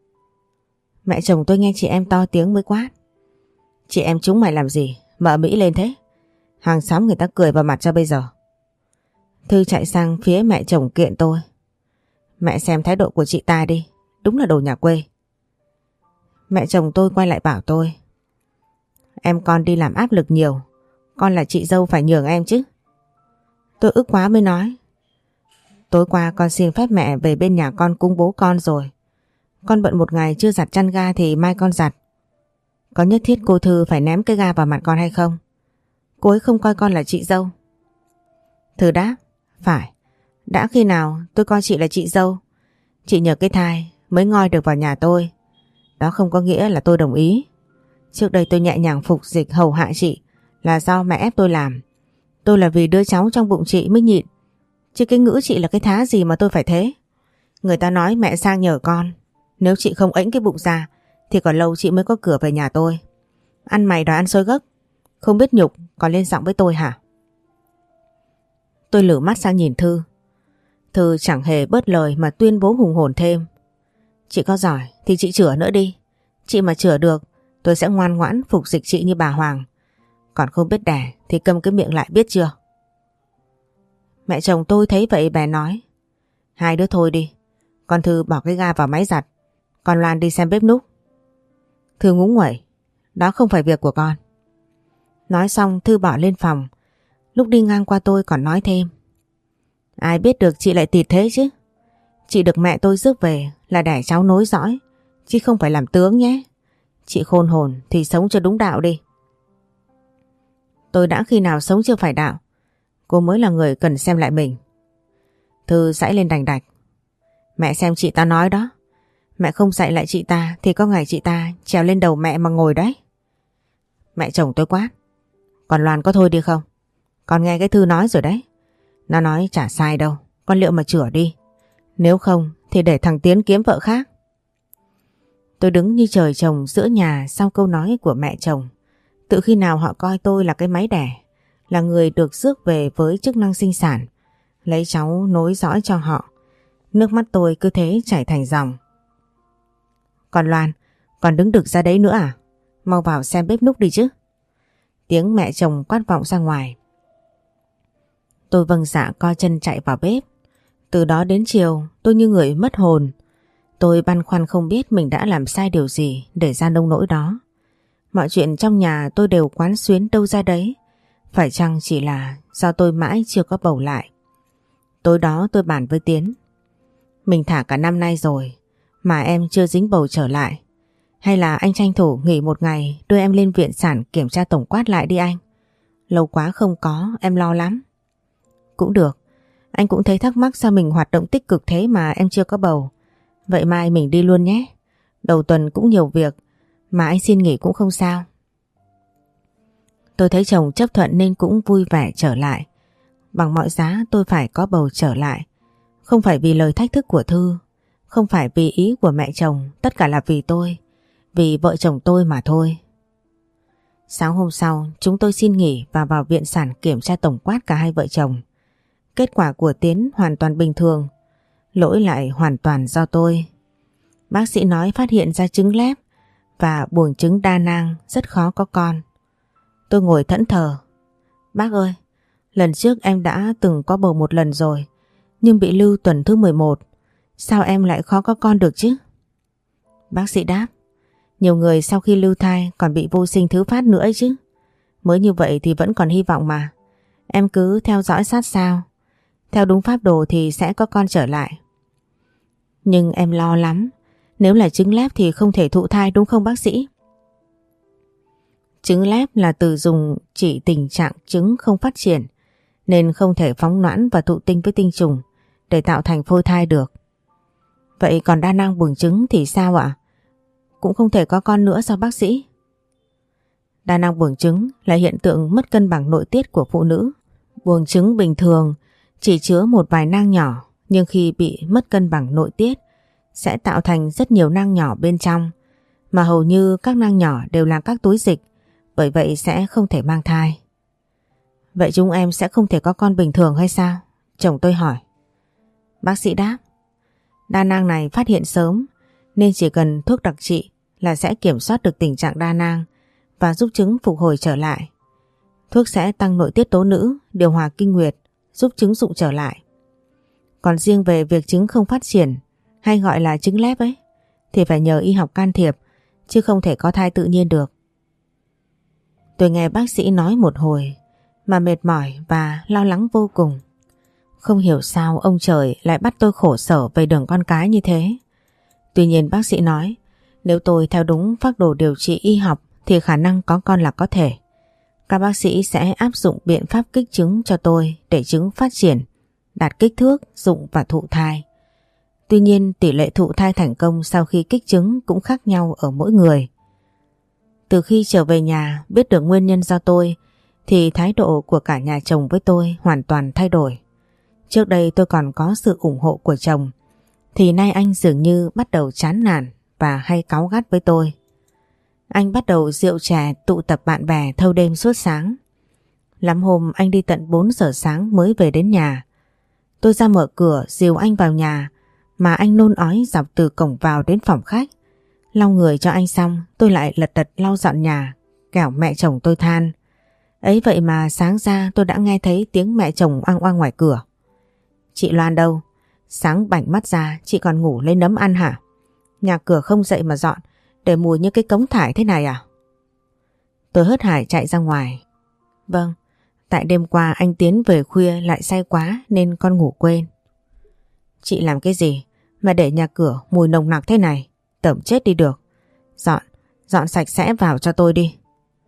Mẹ chồng tôi nghe chị em to tiếng mới quát: chị em chúng mày làm gì mà ầm ĩ lên thế? Hàng xóm người ta cười vào mặt cho bây giờ. Thư chạy sang phía mẹ chồng kiện tôi: mẹ xem thái độ của chị ta đi, đúng là đồ nhà quê. Mẹ chồng tôi quay lại bảo tôi: em con đi làm áp lực nhiều, con là chị dâu phải nhường em chứ. Tôi ức quá mới nói: tối qua con xin phép mẹ về bên nhà con cúng bố con rồi. Con bận một ngày chưa giặt chăn ga thì mai con giặt. Có nhất thiết cô Thư phải ném cái ga vào mặt con hay không? Cô ấy không coi con là chị dâu. Thư đáp: phải, đã khi nào tôi coi chị là chị dâu? Chị nhờ cái thai mới ngoi được vào nhà tôi. Đó không có nghĩa là tôi đồng ý. Trước đây tôi nhẹ nhàng phục dịch hầu hạ chị là do mẹ ép tôi làm. Tôi là vì đứa cháu trong bụng chị mới nhịn, chứ cái ngữ chị là cái thá gì mà tôi phải thế. Người ta nói mẹ sang nhờ con, nếu chị không ẵnh cái bụng ra thì còn lâu chị mới có cửa về nhà tôi. Ăn mày đòi ăn xôi gấc, không biết nhục còn lên giọng với tôi hả? Tôi lử mắt sang nhìn Thư. Thư chẳng hề bớt lời mà tuyên bố hùng hồn thêm: chị có giỏi thì chị chữa nữa đi. Chị mà chữa được tôi sẽ ngoan ngoãn phục dịch chị như bà Hoàng. Còn không biết đẻ thì câm cái miệng lại, biết chưa? Mẹ chồng tôi thấy vậy bèn nói: hai đứa thôi đi, con Thư bỏ cái ga vào máy giặt, còn Loan đi xem bếp núc. Thư ngúng nguẩy: đó không phải việc của con. Nói xong Thư bỏ lên phòng. Lúc đi ngang qua tôi còn nói thêm: ai biết được chị lại tịt thế chứ. Chị được mẹ tôi rước về là đẻ cháu nối dõi, chứ không phải làm tướng nhé. Chị khôn hồn thì sống cho đúng đạo đi. Tôi đã khi nào sống chưa phải đạo? Cô mới là người cần xem lại mình. Thư giãy lên đành đạch: mẹ xem chị ta nói đó, mẹ không dạy lại chị ta thì có ngày chị ta trèo lên đầu mẹ mà ngồi đấy. Mẹ chồng tôi quát: còn Loan có thôi đi không? Con nghe cái Thư nói rồi đấy, nó nói chả sai đâu, con liệu mà chữa đi. Nếu không thì để thằng Tiến kiếm vợ khác. Tôi đứng như trời trồng giữa nhà sau câu nói của mẹ chồng. Tự khi nào họ coi tôi là cái máy đẻ, là người được rước về với chức năng sinh sản, lấy cháu nối dõi cho họ. Nước mắt tôi cứ thế chảy thành dòng. Còn Loan, còn đứng đực ra đấy nữa à? Mau vào xem bếp núc đi chứ. Tiếng mẹ chồng quát vọng ra ngoài. Tôi vâng dạ co chân chạy vào bếp. Từ đó đến chiều tôi như người mất hồn. Tôi băn khoăn không biết mình đã làm sai điều gì để ra nông nỗi đó. Mọi chuyện trong nhà tôi đều quán xuyến đâu ra đấy. Phải chăng chỉ là do tôi mãi chưa có bầu lại? Tối đó tôi bàn với Tiến: mình thả cả năm nay rồi mà em chưa dính bầu trở lại. Hay là anh tranh thủ nghỉ một ngày đưa em lên viện sản kiểm tra tổng quát lại đi anh. Lâu quá không có, em lo lắm. Cũng được, anh cũng thấy thắc mắc sao mình hoạt động tích cực thế mà em chưa có bầu. Vậy mai mình đi luôn nhé. Đầu tuần cũng nhiều việc, mà anh xin nghỉ cũng không sao. Tôi thấy chồng chấp thuận nên cũng vui vẻ trở lại. Bằng mọi giá tôi phải có bầu trở lại. Không phải vì lời thách thức của Thư, không phải vì ý của mẹ chồng, tất cả là vì tôi. Vì vợ chồng tôi mà thôi. Sáng hôm sau chúng tôi xin nghỉ và vào viện sản kiểm tra tổng quát cả hai vợ chồng. Kết quả của Tiến hoàn toàn bình thường. Lỗi lại hoàn toàn do tôi. Bác sĩ nói phát hiện ra trứng lép và buồng trứng đa nang, rất khó có con. Tôi ngồi thẫn thờ. Bác ơi, lần trước em đã từng có bầu một lần rồi, nhưng bị lưu tuần thứ 11. Sao em lại khó có con được chứ? Bác sĩ đáp, nhiều người sau khi lưu thai còn bị vô sinh thứ phát nữa ấy chứ. Mới như vậy thì vẫn còn hy vọng mà. Em cứ theo dõi sát sao. Theo đúng phác đồ thì sẽ có con trở lại. Nhưng em lo lắm. Nếu là trứng lép thì không thể thụ thai đúng không bác sĩ? Trứng lép là từ dùng chỉ tình trạng trứng không phát triển, nên không thể phóng noãn và thụ tinh với tinh trùng để tạo thành phôi thai được. Vậy còn đa năng buồng trứng thì sao ạ? Cũng không thể có con nữa sao bác sĩ? Đa năng buồng trứng là hiện tượng mất cân bằng nội tiết của phụ nữ. Buồng trứng bình thường chỉ chứa một vài nang nhỏ, nhưng khi bị mất cân bằng nội tiết sẽ tạo thành rất nhiều nang nhỏ bên trong, mà hầu như các nang nhỏ đều là các túi dịch, bởi vậy sẽ không thể mang thai. Vậy chúng em sẽ không thể có con bình thường hay sao? Chồng tôi hỏi. Bác sĩ đáp, đa nang này phát hiện sớm nên chỉ cần thuốc đặc trị là sẽ kiểm soát được tình trạng đa nang và giúp trứng phục hồi trở lại. Thuốc sẽ tăng nội tiết tố nữ, điều hòa kinh nguyệt, giúp trứng rụng trở lại. Còn riêng về việc trứng không phát triển, hay gọi là trứng lép ấy, thì phải nhờ y học can thiệp, chứ không thể có thai tự nhiên được. Tôi nghe bác sĩ nói một hồi mà mệt mỏi và lo lắng vô cùng. Không hiểu sao ông trời lại bắt tôi khổ sở về đường con cái như thế. Tuy nhiên bác sĩ nói nếu tôi theo đúng phác đồ điều trị y học thì khả năng có con là có thể. Các bác sĩ sẽ áp dụng biện pháp kích trứng cho tôi để trứng phát triển, đạt kích thước, rụng và thụ thai. Tuy nhiên tỷ lệ thụ thai thành công sau khi kích trứng cũng khác nhau ở mỗi người. Từ khi trở về nhà biết được nguyên nhân do tôi thì thái độ của cả nhà chồng với tôi hoàn toàn thay đổi. Trước đây tôi còn có sự ủng hộ của chồng, thì nay anh dường như bắt đầu chán nản và hay cáu gắt với tôi. Anh bắt đầu rượu chè tụ tập bạn bè thâu đêm suốt sáng. Lắm hôm anh đi tận 4 giờ sáng mới về đến nhà. Tôi ra mở cửa dìu anh vào nhà mà anh nôn ói dọc từ cổng vào đến phòng khách. Lau người cho anh xong tôi lại lật đật lau dọn nhà, kẻo mẹ chồng tôi than. Ấy vậy mà sáng ra tôi đã nghe thấy tiếng mẹ chồng oang oang ngoài cửa. Chị Loan đâu? Sáng bảnh mắt ra chị còn ngủ lấy nấm ăn hả? Nhà cửa không dậy mà dọn, để mùi như cái cống thải thế này à? Tôi hớt hải chạy ra ngoài. Vâng, tại đêm qua anh Tiến về khuya lại say quá nên con ngủ quên. Chị làm cái gì mà để nhà cửa mùi nồng nặc thế này? Tởm chết đi được. Dọn sạch sẽ vào cho tôi đi.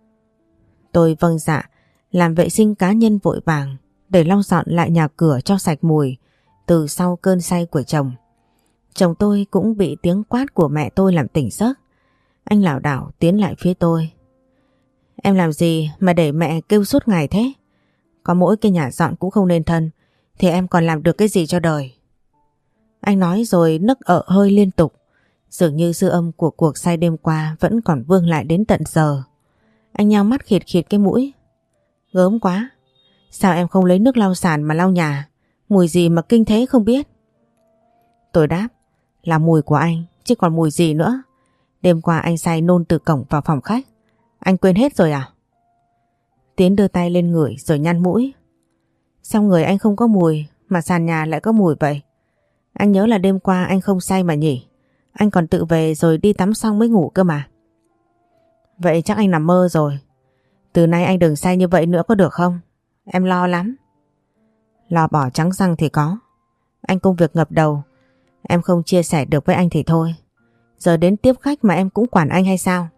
Tôi vâng dạ, làm vệ sinh cá nhân vội vàng để lau dọn lại nhà cửa cho sạch mùi từ sau cơn say của chồng. Chồng tôi cũng bị tiếng quát của mẹ tôi làm tỉnh giấc. Anh lảo đảo tiến lại phía tôi. Em làm gì mà để mẹ kêu suốt ngày thế? Có mỗi cái nhà dọn cũng không nên thân, thì em còn làm được cái gì cho đời? Anh nói rồi nức ợ hơi liên tục. Dường như dư âm của cuộc say đêm qua vẫn còn vương lại đến tận giờ. Anh nhao mắt khịt khịt cái mũi. Gớm quá. Sao em không lấy nước lau sàn mà lau nhà? Mùi gì mà kinh thế không biết? Tôi đáp, là mùi của anh, chứ còn mùi gì nữa. Đêm qua anh say nôn từ cổng vào phòng khách. Anh quên hết rồi à? Tiến đưa tay lên ngửi rồi nhăn mũi. Sao người anh không có mùi mà sàn nhà lại có mùi vậy? Anh nhớ là đêm qua anh không say mà nhỉ? Anh còn tự về rồi đi tắm xong mới ngủ cơ mà. Vậy chắc anh nằm mơ rồi. Từ nay anh đừng say như vậy nữa có được không? Em lo lắm. Lo bỏ trắng răng thì có. Anh công việc ngập đầu, em không chia sẻ được với anh thì thôi. Giờ đến tiếp khách mà em cũng quản anh hay sao?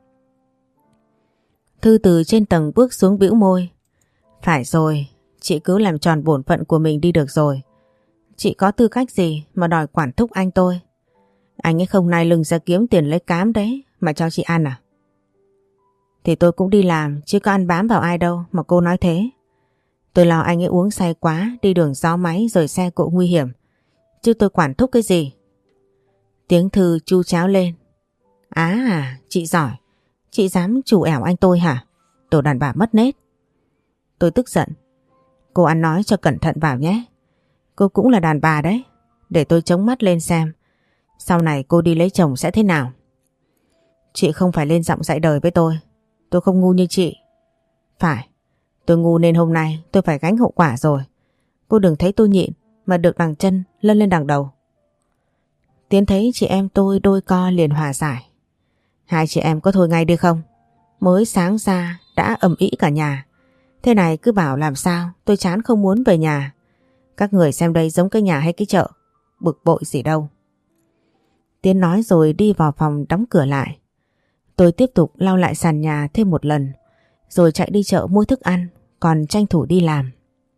Thư từ trên tầng bước xuống bĩu môi. Phải rồi, chị cứ làm tròn bổn phận của mình đi được rồi. Chị có tư cách gì mà đòi quản thúc anh tôi? Anh ấy không nai lưng ra kiếm tiền lấy cám đấy mà cho chị ăn à? Thì tôi cũng đi làm chứ có ăn bám vào ai đâu mà cô nói thế. Tôi lo anh ấy uống say quá, đi đường gió máy rồi xe cộ nguy hiểm. Chứ tôi quản thúc cái gì? Tiếng Thư chu cháo lên. Chị giỏi. Chị dám chủ ẻo anh tôi hả? Đồ đàn bà mất nết. Tôi tức giận. Cô ăn nói cho cẩn thận vào nhé. Cô cũng là đàn bà đấy. Để tôi chống mắt lên xem sau này cô đi lấy chồng sẽ thế nào. Chị không phải lên giọng dạy đời với tôi. Tôi không ngu như chị. Phải, tôi ngu nên hôm nay tôi phải gánh hậu quả rồi. Cô đừng thấy tôi nhịn mà được đằng chân lân lên đằng đầu. Tiến thấy chị em tôi đôi co liền hòa giải. Hai chị em có thôi ngay đi không? Mới sáng ra đã ầm ĩ cả nhà. Thế này cứ bảo làm sao, tôi chán không muốn về nhà. Các người xem đây giống cái nhà hay cái chợ. Bực bội gì đâu. Tiến nói rồi đi vào phòng đóng cửa lại. Tôi tiếp tục lau lại sàn nhà thêm một lần, rồi chạy đi chợ mua thức ăn, còn tranh thủ đi làm.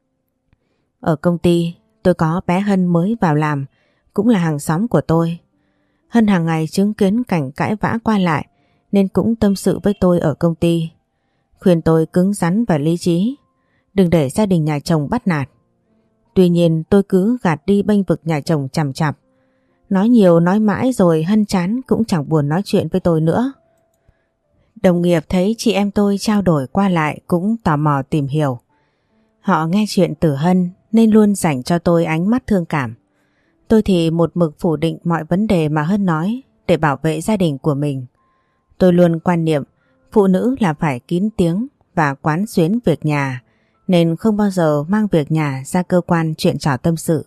Ở công ty tôi có bé Hân mới vào làm, cũng là hàng xóm của tôi. Hân hàng ngày chứng kiến cảnh cãi vã qua lại nên cũng tâm sự với tôi ở công ty. Khuyên tôi cứng rắn và lý trí, đừng để gia đình nhà chồng bắt nạt. Tuy nhiên tôi cứ gạt đi bênh vực nhà chồng chằm chặp. Nói nhiều nói mãi rồi Hân chán cũng chẳng buồn nói chuyện với tôi nữa. Đồng nghiệp thấy chị em tôi trao đổi qua lại cũng tò mò tìm hiểu. Họ nghe chuyện từ Hân nên luôn dành cho tôi ánh mắt thương cảm. Tôi thì một mực phủ định mọi vấn đề mà Hân nói để bảo vệ gia đình của mình. Tôi luôn quan niệm phụ nữ là phải kín tiếng và quán xuyến việc nhà, nên không bao giờ mang việc nhà ra cơ quan chuyện trò tâm sự.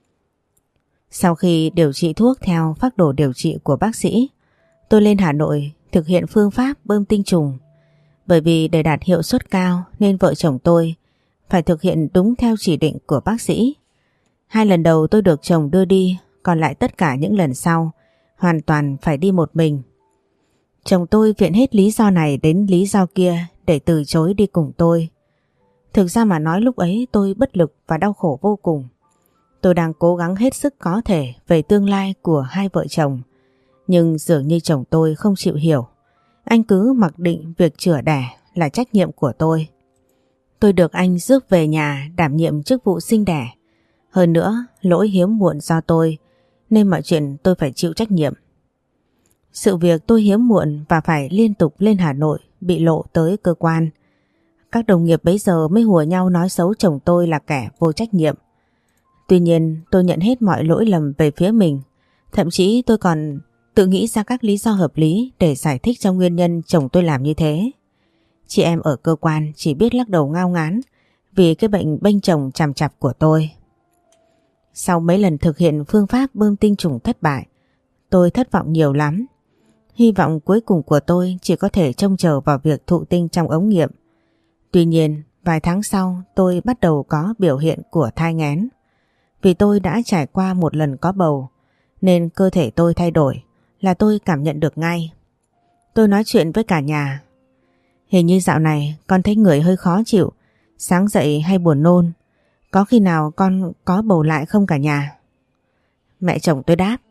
Sau khi điều trị thuốc theo phác đồ điều trị của bác sĩ, tôi lên Hà Nội thực hiện phương pháp bơm tinh trùng. Bởi vì để đạt hiệu suất cao nên vợ chồng tôi phải thực hiện đúng theo chỉ định của bác sĩ. 2 lần đầu tôi được chồng đưa đi, còn lại tất cả những lần sau hoàn toàn phải đi một mình. Chồng tôi viện hết lý do này đến lý do kia để từ chối đi cùng tôi. Thực ra mà nói lúc ấy tôi bất lực và đau khổ vô cùng. Tôi đang cố gắng hết sức có thể về tương lai của hai vợ chồng. Nhưng dường như chồng tôi không chịu hiểu. Anh cứ mặc định việc chữa đẻ là trách nhiệm của tôi. Tôi được anh rước về nhà đảm nhiệm chức vụ sinh đẻ. Hơn nữa, lỗi hiếm muộn do tôi, nên mọi chuyện tôi phải chịu trách nhiệm. Sự việc tôi hiếm muộn và phải liên tục lên Hà Nội bị lộ tới cơ quan. Các đồng nghiệp bấy giờ mới hùa nhau nói xấu chồng tôi là kẻ vô trách nhiệm. Tuy nhiên tôi nhận hết mọi lỗi lầm về phía mình. Thậm chí tôi còn tự nghĩ ra các lý do hợp lý để giải thích cho nguyên nhân chồng tôi làm như thế. Chị em ở cơ quan chỉ biết lắc đầu ngao ngán vì cái bệnh bênh chồng chằm chặp của tôi. Sau mấy lần thực hiện phương pháp bơm tinh trùng thất bại, tôi thất vọng nhiều lắm. Hy vọng cuối cùng của tôi chỉ có thể trông chờ vào việc thụ tinh trong ống nghiệm. Tuy nhiên, vài tháng sau tôi bắt đầu có biểu hiện của thai nghén. Vì tôi đã trải qua một lần có bầu, nên cơ thể tôi thay đổi là tôi cảm nhận được ngay. Tôi nói chuyện với cả nhà. Hình như dạo này con thấy người hơi khó chịu, sáng dậy hay buồn nôn. Có khi nào con có bầu lại không cả nhà? Mẹ chồng tôi đáp.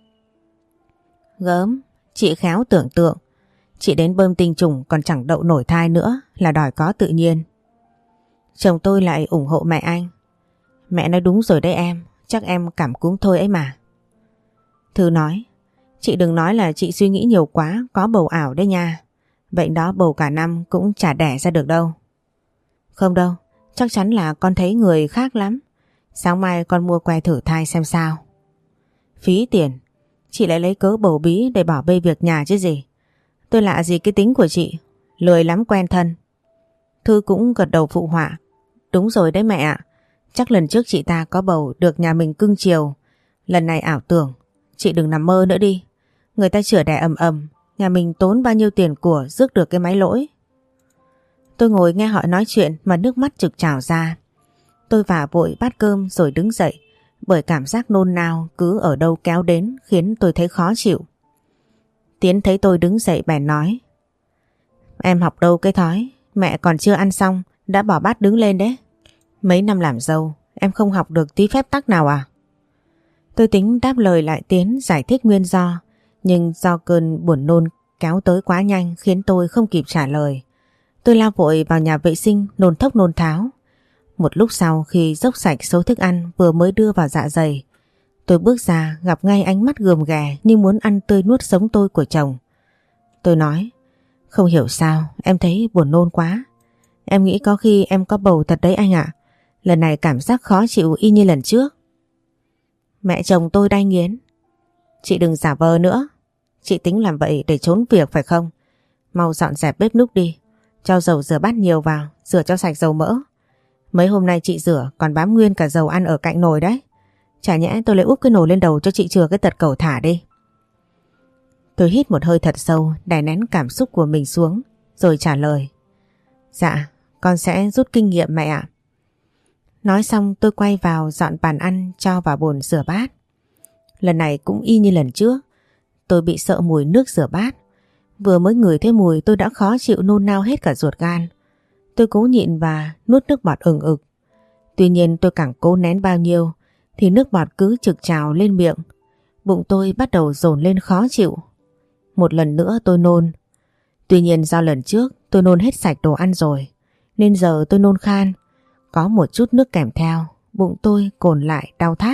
Gớm, chị khéo tưởng tượng. Chị đến bơm tinh trùng còn chẳng đậu nổi thai nữa là đòi có tự nhiên. Chồng tôi lại ủng hộ mẹ anh. Mẹ nói đúng rồi đấy em, chắc em cảm cúm thôi ấy mà. Thư nói, chị đừng nói là chị suy nghĩ nhiều quá, có bầu ảo đấy nha. Bệnh đó bầu cả năm cũng chả đẻ ra được đâu. Không đâu, chắc chắn là con thấy người khác lắm. Sáng mai con mua que thử thai xem sao. Phí tiền, chị lại lấy cớ bầu bí để bỏ bê việc nhà chứ gì. Tôi lạ gì cái tính của chị, lười lắm quen thân. Thư cũng gật đầu phụ họa. Đúng rồi đấy mẹ ạ, chắc lần trước chị ta có bầu được nhà mình cưng chiều. Lần này ảo tưởng, chị đừng nằm mơ nữa đi. Người ta chữa đẻ ầm ầm, nhà mình tốn bao nhiêu tiền của rước được cái máy lỗi. Tôi ngồi nghe họ nói chuyện mà nước mắt trực trào ra. Tôi vả vội bát cơm rồi đứng dậy, bởi cảm giác nôn nao cứ ở đâu kéo đến khiến tôi thấy khó chịu. Tiến thấy tôi đứng dậy bèn nói. Em học đâu cái thói, mẹ còn chưa ăn xong đã bỏ bát đứng lên đấy. Mấy năm làm dâu, em không học được tí phép tắc nào à? Tôi tính đáp lời lại Tiến giải thích nguyên do, nhưng do cơn buồn nôn kéo tới quá nhanh khiến tôi không kịp trả lời. Tôi lao vội vào nhà vệ sinh nôn thốc nôn tháo. Một lúc sau khi dốc sạch số thức ăn vừa mới đưa vào dạ dày, tôi bước ra gặp ngay ánh mắt gườm ghè như muốn ăn tươi nuốt sống tôi của chồng. Tôi nói, không hiểu sao em thấy buồn nôn quá. Em nghĩ có khi em có bầu thật đấy anh ạ. Lần này cảm giác khó chịu y như lần trước. Mẹ chồng tôi đay nghiến. Chị đừng giả vờ nữa. Chị tính làm vậy để trốn việc phải không? Mau dọn dẹp bếp núc đi. Cho dầu rửa bát nhiều vào, rửa cho sạch dầu mỡ. Mấy hôm nay chị rửa còn bám nguyên cả dầu ăn ở cạnh nồi đấy. Chả nhẽ tôi lại úp cái nồi lên đầu cho chị chừa cái tật cẩu thả đi. Tôi hít một hơi thật sâu, đè nén cảm xúc của mình xuống, rồi trả lời. Dạ, con sẽ rút kinh nghiệm mẹ ạ. Nói xong tôi quay vào dọn bàn ăn cho vào bồn rửa bát. Lần này cũng y như lần trước. Tôi bị sợ mùi nước rửa bát. Vừa mới ngửi thấy mùi tôi đã khó chịu nôn nao hết cả ruột gan. Tôi cố nhịn và nuốt nước bọt ừng ực. Tuy nhiên tôi càng cố nén bao nhiêu thì nước bọt cứ trực trào lên miệng. Bụng tôi bắt đầu dồn lên khó chịu. Một lần nữa tôi nôn. Tuy nhiên do lần trước tôi nôn hết sạch đồ ăn rồi, nên giờ tôi nôn khan. Có một chút nước kèm theo, bụng tôi cồn lại đau thắt.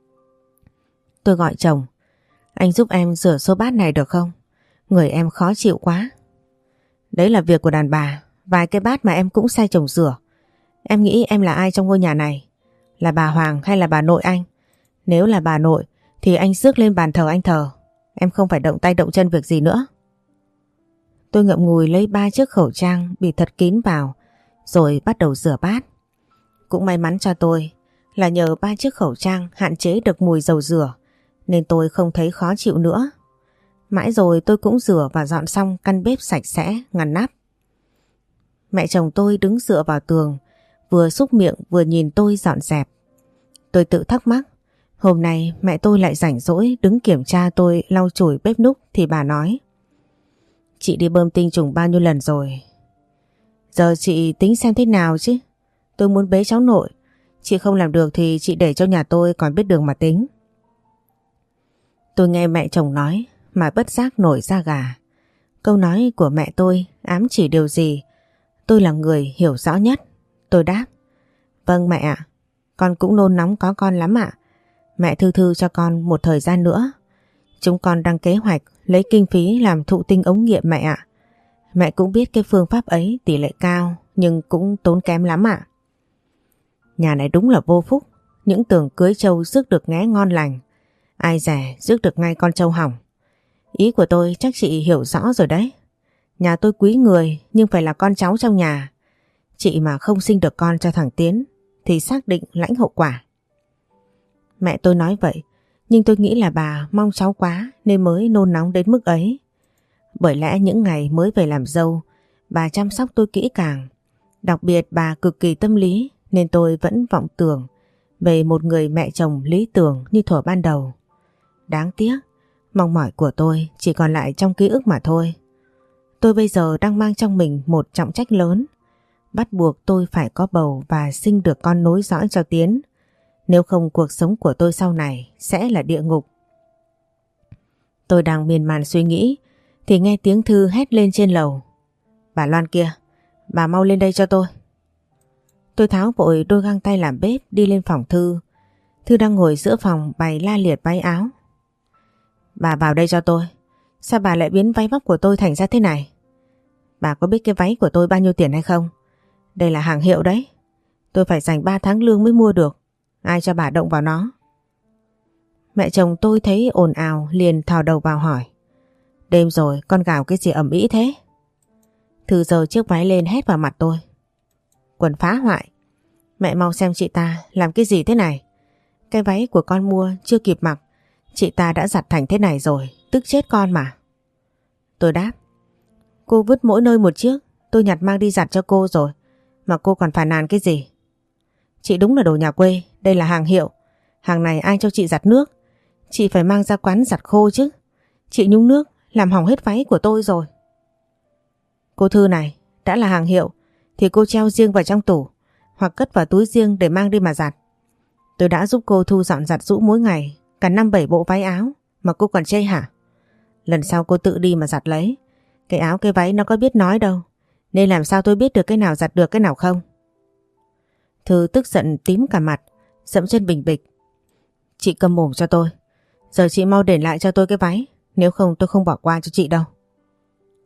Tôi gọi chồng. Anh giúp em rửa xô bát này được không? Người em khó chịu quá. Đấy là việc của đàn bà. Vài cái bát mà em cũng sai chồng rửa. Em nghĩ em là ai trong ngôi nhà này? Là bà Hoàng hay là bà nội anh? Nếu là bà nội thì anh rước lên bàn thờ anh thờ. Em không phải động tay động chân việc gì nữa. Tôi ngậm ngùi lấy 3 chiếc khẩu trang bịt thật kín vào, rồi bắt đầu rửa bát. Cũng may mắn cho tôi là nhờ 3 chiếc khẩu trang hạn chế được mùi dầu rửa, nên tôi không thấy khó chịu nữa. Mãi rồi tôi cũng rửa và dọn xong căn bếp sạch sẽ, ngăn nắp. Mẹ chồng tôi đứng dựa vào tường, vừa xúc miệng vừa nhìn tôi dọn dẹp. Tôi tự thắc mắc, hôm nay mẹ tôi lại rảnh rỗi đứng kiểm tra tôi lau chùi bếp núc thì bà nói. Chị đi bơm tinh trùng bao nhiêu lần rồi? Giờ chị tính xem thế nào chứ? Tôi muốn bế cháu nội. Chị không làm được thì chị để cho nhà tôi còn biết đường mà tính. Tôi nghe mẹ chồng nói mà bất giác nổi da gà. Câu nói của mẹ tôi ám chỉ điều gì? Tôi là người hiểu rõ nhất. Tôi đáp. Vâng mẹ ạ. Con cũng nôn nóng có con lắm ạ. Mẹ thư thư cho con một thời gian nữa. Chúng con đang kế hoạch lấy kinh phí làm thụ tinh ống nghiệm mẹ ạ. Mẹ cũng biết cái phương pháp ấy tỷ lệ cao nhưng cũng tốn kém lắm ạ. Nhà này đúng là vô phúc. Những tưởng cưới trâu rước được nghé ngon lành. Ai dè rước được ngay con trâu hỏng. Ý của tôi chắc chị hiểu rõ rồi đấy. Nhà tôi quý người nhưng phải là con cháu trong nhà. Chị mà không sinh được con cho thằng Tiến thì xác định lãnh hậu quả. Mẹ tôi nói vậy, nhưng tôi nghĩ là bà mong cháu quá nên mới nôn nóng đến mức ấy. Bởi lẽ những ngày mới về làm dâu, bà chăm sóc tôi kỹ càng. Đặc biệt bà cực kỳ tâm lý nên tôi vẫn vọng tưởng về một người mẹ chồng lý tưởng như thuở ban đầu. Đáng tiếc, mong mỏi của tôi chỉ còn lại trong ký ức mà thôi. Tôi bây giờ đang mang trong mình một trọng trách lớn. Bắt buộc tôi phải có bầu và sinh được con nối dõi cho Tiến. Nếu không cuộc sống của tôi sau này sẽ là địa ngục. Tôi đang miên man suy nghĩ thì nghe tiếng Thư hét lên trên lầu. Bà Loan kia, bà mau lên đây cho tôi. Tôi tháo vội đôi găng tay làm bếp đi lên phòng Thư. Thư đang ngồi giữa phòng bày la liệt váy áo. Bà vào đây cho tôi. Sao bà lại biến váy vóc của tôi thành ra thế này? Bà có biết cái váy của tôi bao nhiêu tiền hay không? Đây là hàng hiệu đấy. Tôi phải dành 3 tháng lương mới mua được. Ai cho bà động vào nó? Mẹ chồng tôi thấy ồn ào liền thò đầu vào hỏi. Đêm rồi con gào cái gì ầm ĩ thế? Thư giơ chiếc váy lên hét vào mặt tôi. Quần phá hoại. Mẹ mau xem chị ta làm cái gì thế này. Cái váy của con mua chưa kịp mặc, chị ta đã giặt thành thế này rồi, tức chết con mà. Tôi đáp. Cô vứt mỗi nơi một chiếc, tôi nhặt mang đi giặt cho cô rồi, mà cô còn phàn nàn cái gì? Chị đúng là đồ nhà quê, đây là hàng hiệu. Hàng này ai cho chị giặt nước? Chị phải mang ra quán giặt khô chứ. Chị nhúng nước làm hỏng hết váy của tôi rồi. Cô Thư này, đã là hàng hiệu thì cô treo riêng vào trong tủ hoặc cất vào túi riêng để mang đi mà giặt. Tôi đã giúp cô thu dọn giặt giũ mỗi ngày cả 5-7 bộ váy áo mà cô còn chê hả? Lần sau cô tự đi mà giặt lấy. Cái áo cái váy nó có biết nói đâu, nên làm sao tôi biết được cái nào giặt được cái nào không? Thư tức giận tím cả mặt, dậm chân bình bịch. Chị câm mồm cho tôi. Giờ chị mau để lại cho tôi cái váy, nếu không tôi không bỏ qua cho chị đâu.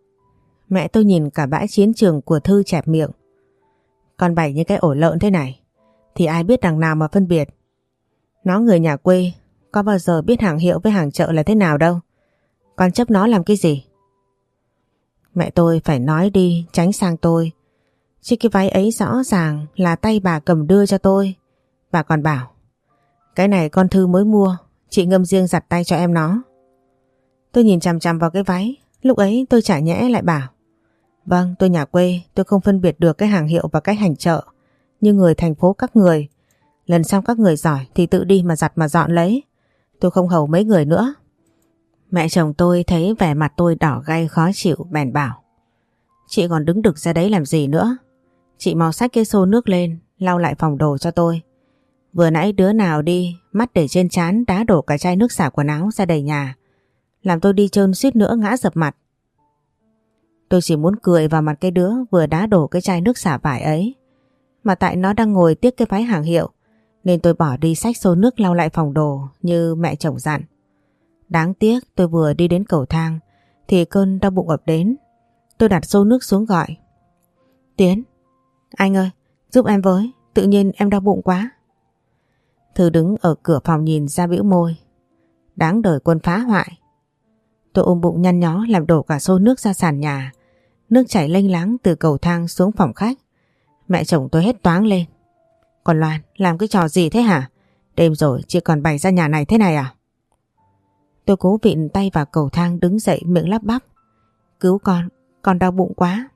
Mẹ tôi nhìn cả bãi chiến trường của Thư chẹp miệng. Con bày như cái ổ lợn thế này thì ai biết đằng nào mà phân biệt. Nó người nhà quê, có bao giờ biết hàng hiệu với hàng chợ là thế nào đâu. Con chấp nó làm cái gì? Mẹ tôi phải nói đi tránh sang tôi. Chứ cái váy ấy rõ ràng là tay bà cầm đưa cho tôi. Bà còn bảo cái này con Thư mới mua, chị ngâm riêng giặt tay cho em nó. Tôi nhìn chằm chằm vào cái váy. Lúc ấy tôi chả nhẽ lại bảo vâng, tôi nhà quê, tôi không phân biệt được cái hàng hiệu và cái hàng chợ như người thành phố các người. Lần sau các người giỏi thì tự đi mà giặt mà dọn lấy. Tôi không hầu mấy người nữa. Mẹ chồng tôi thấy vẻ mặt tôi đỏ gay khó chịu bèn bảo chị còn đứng đực ra đấy làm gì nữa. Chị mau xách cái xô nước lên lau lại phòng đồ cho tôi. Vừa nãy đứa nào đi mắt để trên trán đá đổ cả chai nước xả quần áo ra đầy nhà, làm tôi đi trơn suýt nữa ngã dập mặt. Tôi chỉ muốn cười vào mặt cái đứa vừa đá đổ cái chai nước xả vải ấy, mà tại nó đang ngồi tiếc cái váy hàng hiệu nên tôi bỏ đi xách xô nước lau lại phòng đồ như mẹ chồng dặn. Đáng tiếc tôi vừa đi đến cầu thang thì cơn đau bụng ập đến. Tôi đặt xô nước xuống gọi Tiến, anh ơi giúp em với, tự nhiên em đau bụng quá. Thư đứng ở cửa phòng nhìn ra bĩu môi. Đáng đời quân phá hoại. Tôi ôm bụng nhăn nhó làm đổ cả xô nước ra sàn nhà. Nước chảy lênh láng từ cầu thang xuống phòng khách. Mẹ chồng tôi hét toáng lên. Còn Loan làm cái trò gì thế hả? Đêm rồi chị còn bày ra nhà này thế này à? Tôi cố vịn tay vào cầu thang đứng dậy miệng lắp bắp. Cứu con đau bụng quá.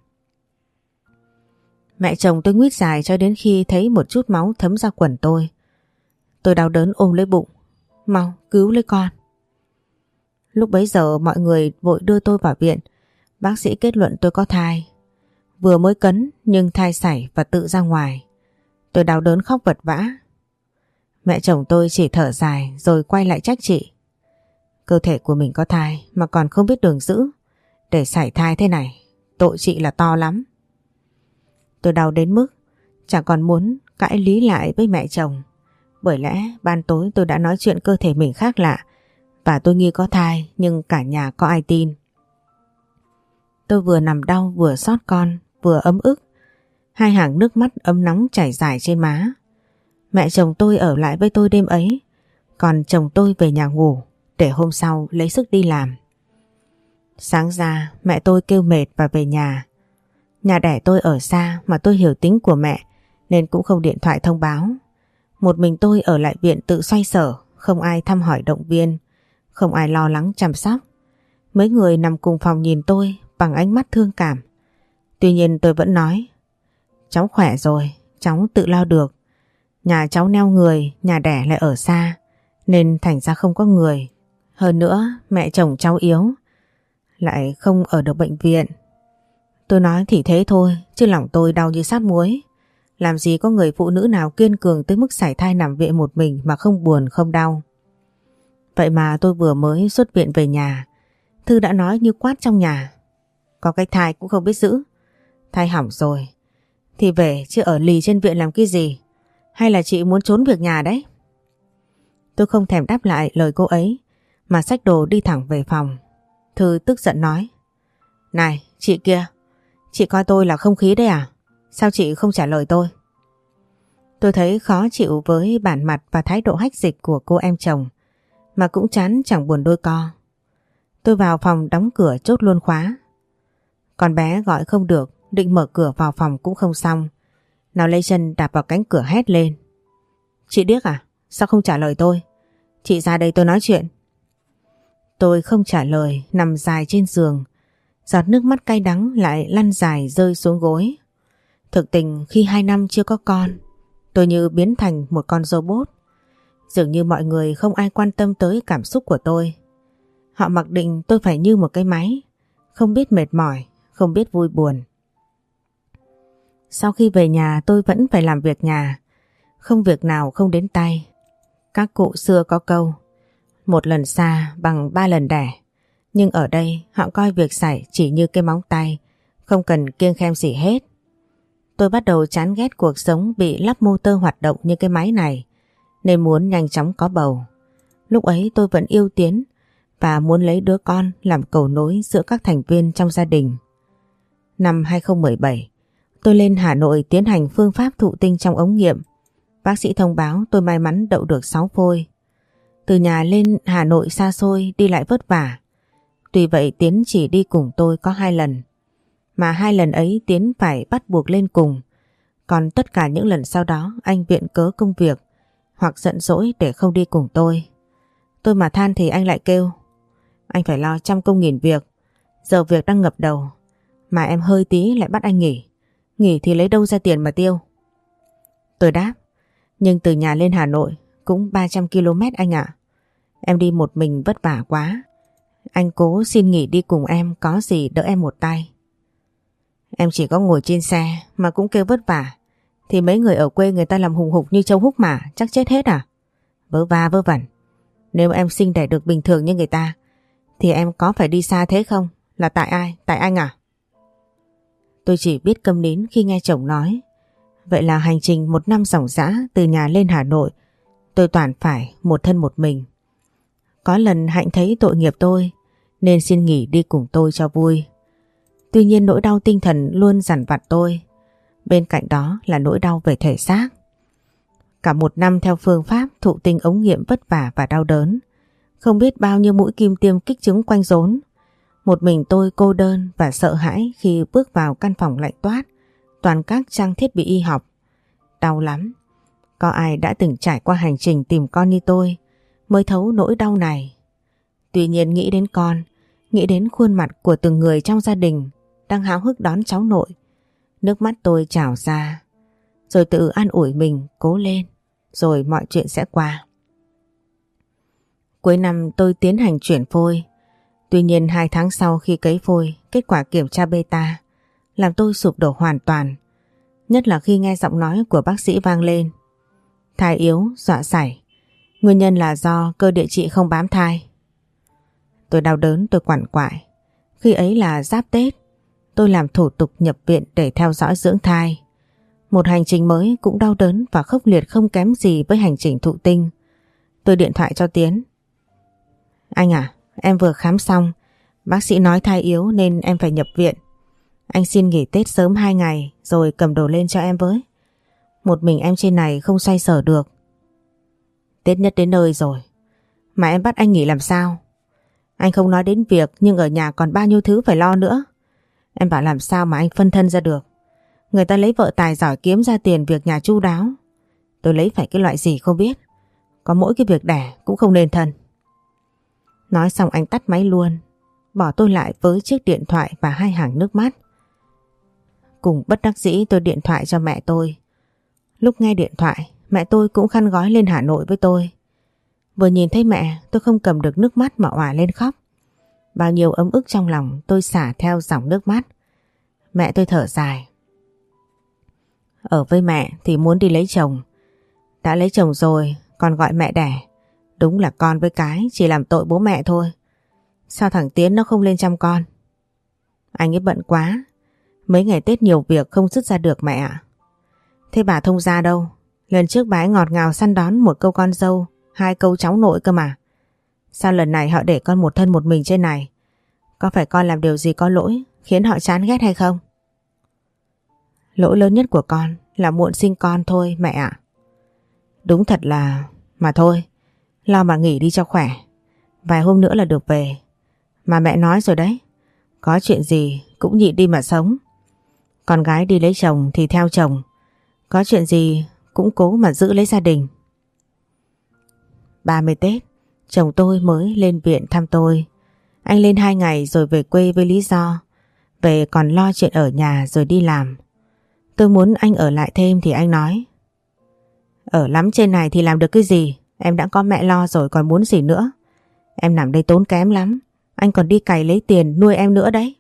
Mẹ chồng tôi nguýt dài cho đến khi thấy một chút máu thấm ra quần tôi. Tôi đau đớn ôm lấy bụng. Mau cứu lấy con. Lúc bấy giờ mọi người vội đưa tôi vào viện. Bác sĩ kết luận tôi có thai. Vừa mới cấn nhưng thai sảy và tự ra ngoài. Tôi đau đớn khóc vật vã. Mẹ chồng tôi chỉ thở dài rồi quay lại trách chị. Cơ thể của mình có thai mà còn không biết đường giữ. Để sảy thai thế này, tội chị là to lắm. Tôi đau đến mức chẳng còn muốn cãi lý lại với mẹ chồng. Bởi lẽ ban tối tôi đã nói chuyện cơ thể mình khác lạ và tôi nghi có thai, nhưng cả nhà có ai tin. Tôi vừa nằm đau vừa xót con vừa ấm ức. Hai hàng nước mắt ấm nóng chảy dài trên má. Mẹ chồng tôi ở lại với tôi đêm ấy, còn chồng tôi về nhà ngủ để hôm sau lấy sức đi làm. Sáng ra mẹ tôi kêu mệt và về nhà. Nhà đẻ tôi ở xa mà tôi hiểu tính của mẹ nên cũng không điện thoại thông báo. Một mình tôi ở lại viện tự xoay sở, không ai thăm hỏi động viên, không ai lo lắng chăm sóc. Mấy người nằm cùng phòng nhìn tôi bằng ánh mắt thương cảm. Tuy nhiên tôi vẫn nói, cháu khỏe rồi, cháu tự lo được. Nhà cháu neo người, nhà đẻ lại ở xa nên thành ra không có người. Hơn nữa mẹ chồng cháu yếu, lại không ở được bệnh viện. Tôi nói thì thế thôi, chứ lòng tôi đau như sát muối. Làm gì có người phụ nữ nào kiên cường tới mức sảy thai nằm viện một mình mà không buồn không đau. Vậy mà tôi vừa mới xuất viện về nhà, Thư đã nói như quát trong nhà. Có cái thai cũng không biết giữ. Thai hỏng rồi thì về chứ ở lì trên viện làm cái gì? Hay là chị muốn trốn việc nhà đấy? Tôi không thèm đáp lại lời cô ấy mà xách đồ đi thẳng về phòng. Thư tức giận nói. Này chị kia, chị coi tôi là không khí đấy à? Sao chị không trả lời tôi? Tôi thấy khó chịu với bản mặt và thái độ hách dịch của cô em chồng, mà cũng chán chẳng buồn đôi co. Tôi vào phòng đóng cửa chốt luôn khóa. Con bé gọi không được, định mở cửa vào phòng cũng không xong. Nó lấy chân đạp vào cánh cửa hét lên. Chị điếc à? Sao không trả lời tôi? Chị ra đây tôi nói chuyện. Tôi không trả lời, nằm dài trên giường. Giọt nước mắt cay đắng lại lăn dài rơi xuống gối. Thực tình khi 2 năm chưa có con, tôi như biến thành một con robot. Dường như mọi người không ai quan tâm tới cảm xúc của tôi. Họ mặc định tôi phải như một cái máy, không biết mệt mỏi, không biết vui buồn. Sau khi về nhà tôi vẫn phải làm việc nhà, không việc nào không đến tay. Các cụ xưa có câu, 1 lần xa bằng 3 lần đẻ. Nhưng ở đây họ coi việc sảy chỉ như cái móng tay, không cần kiêng khem gì hết. Tôi bắt đầu chán ghét cuộc sống bị lắp motor hoạt động như cái máy này, nên muốn nhanh chóng có bầu. Lúc ấy tôi vẫn yêu Tiến và muốn lấy đứa con làm cầu nối giữa các thành viên trong gia đình. Năm 2017, tôi lên Hà Nội tiến hành phương pháp thụ tinh trong ống nghiệm. Bác sĩ thông báo tôi may mắn đậu được 6 phôi. Từ nhà lên Hà Nội xa xôi, đi lại vất vả. Tuy vậy Tiến chỉ đi cùng tôi có 2 lần. Mà 2 lần ấy Tiến phải bắt buộc lên cùng. Còn tất cả những lần sau đó anh viện cớ công việc hoặc giận dỗi để không đi cùng tôi. Tôi mà than thì anh lại kêu: anh phải lo trăm công nghìn việc, giờ việc đang ngập đầu, mà em hơi tí lại bắt anh nghỉ. Nghỉ thì lấy đâu ra tiền mà tiêu? Tôi đáp: nhưng từ nhà lên Hà Nội cũng 300 km anh ạ. Em đi một mình vất vả quá. Anh cố xin nghỉ đi cùng em, có gì đỡ em một tay. Em chỉ có ngồi trên xe mà cũng kêu vất vả, thì mấy người ở quê người ta làm hùng hục như trâu húc mà, chắc chết hết à? Vớ va vớ vẩn. Nếu em sinh đẻ được bình thường như người ta thì em có phải đi xa thế không? Là tại ai? Tại anh à? Tôi chỉ biết câm nín khi nghe chồng nói. Vậy là hành trình 1 năm ròng rã từ nhà lên Hà Nội, tôi toàn phải một thân một mình. Có lần Hạnh thấy tội nghiệp tôi nên xin nghỉ đi cùng tôi cho vui. Tuy nhiên nỗi đau tinh thần luôn dằn vặt tôi. Bên cạnh đó là nỗi đau về thể xác. Cả 1 năm theo phương pháp thụ tinh ống nghiệm vất vả và đau đớn. Không biết bao nhiêu mũi kim tiêm kích trứng quanh rốn. Một mình tôi cô đơn và sợ hãi khi bước vào căn phòng lạnh toát, toàn các trang thiết bị y học. Đau lắm. Có ai đã từng trải qua hành trình tìm con như tôi mới thấu nỗi đau này. Tuy nhiên nghĩ đến con, nghĩ đến khuôn mặt của từng người trong gia đình đang háo hức đón cháu nội, nước mắt tôi trào ra. Rồi tự an ủi mình cố lên, rồi mọi chuyện sẽ qua. Cuối năm tôi tiến hành chuyển phôi. Tuy nhiên 2 tháng sau khi cấy phôi, kết quả kiểm tra beta làm tôi sụp đổ hoàn toàn. Nhất là khi nghe giọng nói của bác sĩ vang lên: thai yếu, dọa sảy. Nguyên nhân là do cơ địa chị không bám thai. Tôi đau đớn, tôi quằn quại. Khi ấy là giáp Tết, tôi làm thủ tục nhập viện để theo dõi dưỡng thai. Một hành trình mới cũng đau đớn và khốc liệt không kém gì với hành trình thụ tinh. Tôi điện thoại cho Tiến: anh à, em vừa khám xong, bác sĩ nói thai yếu nên em phải nhập viện. Anh xin nghỉ Tết sớm 2 ngày rồi cầm đồ lên cho em với. Một mình em trên này không xoay sở được. Tết nhất đến nơi rồi mà em bắt anh nghỉ làm sao? Anh không nói đến việc nhưng ở nhà còn bao nhiêu thứ phải lo nữa. Em bảo làm sao mà anh phân thân ra được. Người ta lấy vợ tài giỏi kiếm ra tiền việc nhà chu đáo. Tôi lấy phải cái loại gì không biết. Có mỗi cái việc đẻ cũng không nên thân. Nói xong anh tắt máy luôn, bỏ tôi lại với chiếc điện thoại và 2 hàng nước mắt. Cùng bất đắc dĩ tôi điện thoại cho mẹ tôi. Lúc nghe điện thoại, mẹ tôi cũng khăn gói lên Hà Nội với tôi. Vừa nhìn thấy mẹ, tôi không cầm được nước mắt mà òa lên khóc. Bao nhiêu ấm ức trong lòng tôi xả theo dòng nước mắt. Mẹ tôi thở dài: ở với mẹ thì muốn đi lấy chồng. Đã lấy chồng rồi còn gọi mẹ đẻ. Đúng là con với cái chỉ làm tội bố mẹ thôi. Sao thằng Tiến nó không lên chăm con? Anh ấy bận quá. Mấy ngày Tết nhiều việc không dứt ra được mẹ ạ. Thế bà thông gia đâu? Lần trước bà ấy ngọt ngào săn đón 1 câu con dâu, 2 câu cháu nội cơ mà. Sao lần này họ để con một thân một mình trên này? Có phải con làm điều gì có lỗi khiến họ chán ghét hay không? Lỗi lớn nhất của con là muộn sinh con thôi mẹ ạ. Đúng thật là... Mà thôi, lo mà nghỉ đi cho khỏe. Vài hôm nữa là được về. Mà mẹ nói rồi đấy, có chuyện gì cũng nhịn đi mà sống. Con gái đi lấy chồng thì theo chồng. Có chuyện gì cũng cố mà giữ lấy gia đình. 30 Tết, chồng tôi mới lên viện thăm tôi. Anh lên 2 ngày rồi về quê với lý do về còn lo chuyện ở nhà rồi đi làm. Tôi muốn anh ở lại thêm thì anh nói: ở lắm trên này thì làm được cái gì? Em đã có mẹ lo rồi còn muốn gì nữa? Em nằm đây tốn kém lắm. Anh còn đi cày lấy tiền nuôi em nữa đấy.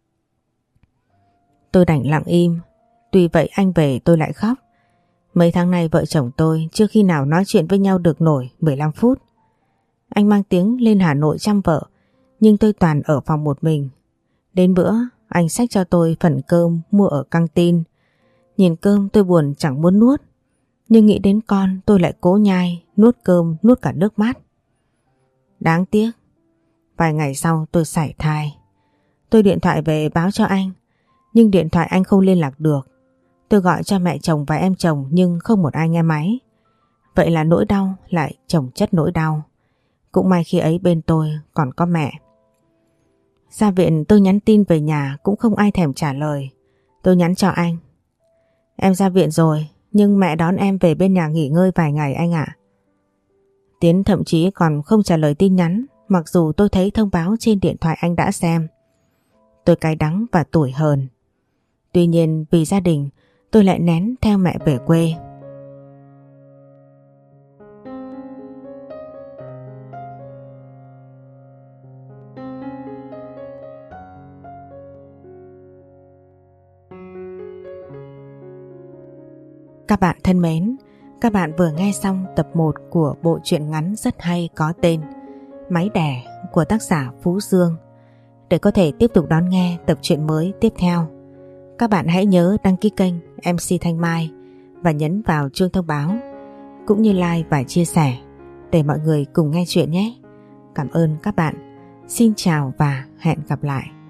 Tôi đành lặng im. Tuy vậy anh về tôi lại khóc. Mấy tháng nay vợ chồng tôi chưa khi nào nói chuyện với nhau được nổi 15 phút. Anh mang tiếng lên Hà Nội chăm vợ, nhưng tôi toàn ở phòng một mình. Đến bữa anh xách cho tôi phần cơm mua ở căng tin. Nhìn cơm tôi buồn chẳng muốn nuốt, nhưng nghĩ đến con tôi lại cố nhai, nuốt cơm nuốt cả nước mắt. Đáng tiếc, vài ngày sau tôi sảy thai. Tôi điện thoại về báo cho anh. nhưng điện thoại anh không liên lạc được. Tôi gọi cho mẹ chồng và em chồng nhưng không một ai nghe máy. Vậy là nỗi đau lại chồng chất nỗi đau. Cũng may khi ấy bên tôi còn có mẹ. Ra viện tôi nhắn tin về nhà cũng không ai thèm trả lời. Tôi nhắn cho anh: em ra viện rồi, nhưng mẹ đón em về bên nhà nghỉ ngơi vài ngày anh ạ. Tiến thậm chí còn không trả lời tin nhắn, mặc dù tôi thấy thông báo trên điện thoại anh đã xem. Tôi cay đắng và tủi hờn. Tuy nhiên vì gia đình, tôi lại nén theo mẹ về quê. Các bạn thân mến, các bạn vừa nghe xong tập 1 của bộ truyện ngắn rất hay có tên Máy đẻ của tác giả Phú Dương. Để có thể tiếp tục đón nghe tập truyện mới tiếp theo, các bạn hãy nhớ đăng ký kênh MC Thanh Mai và nhấn vào chuông thông báo, cũng như like và chia sẻ để mọi người cùng nghe chuyện nhé. Cảm ơn các bạn. Xin chào và hẹn gặp lại.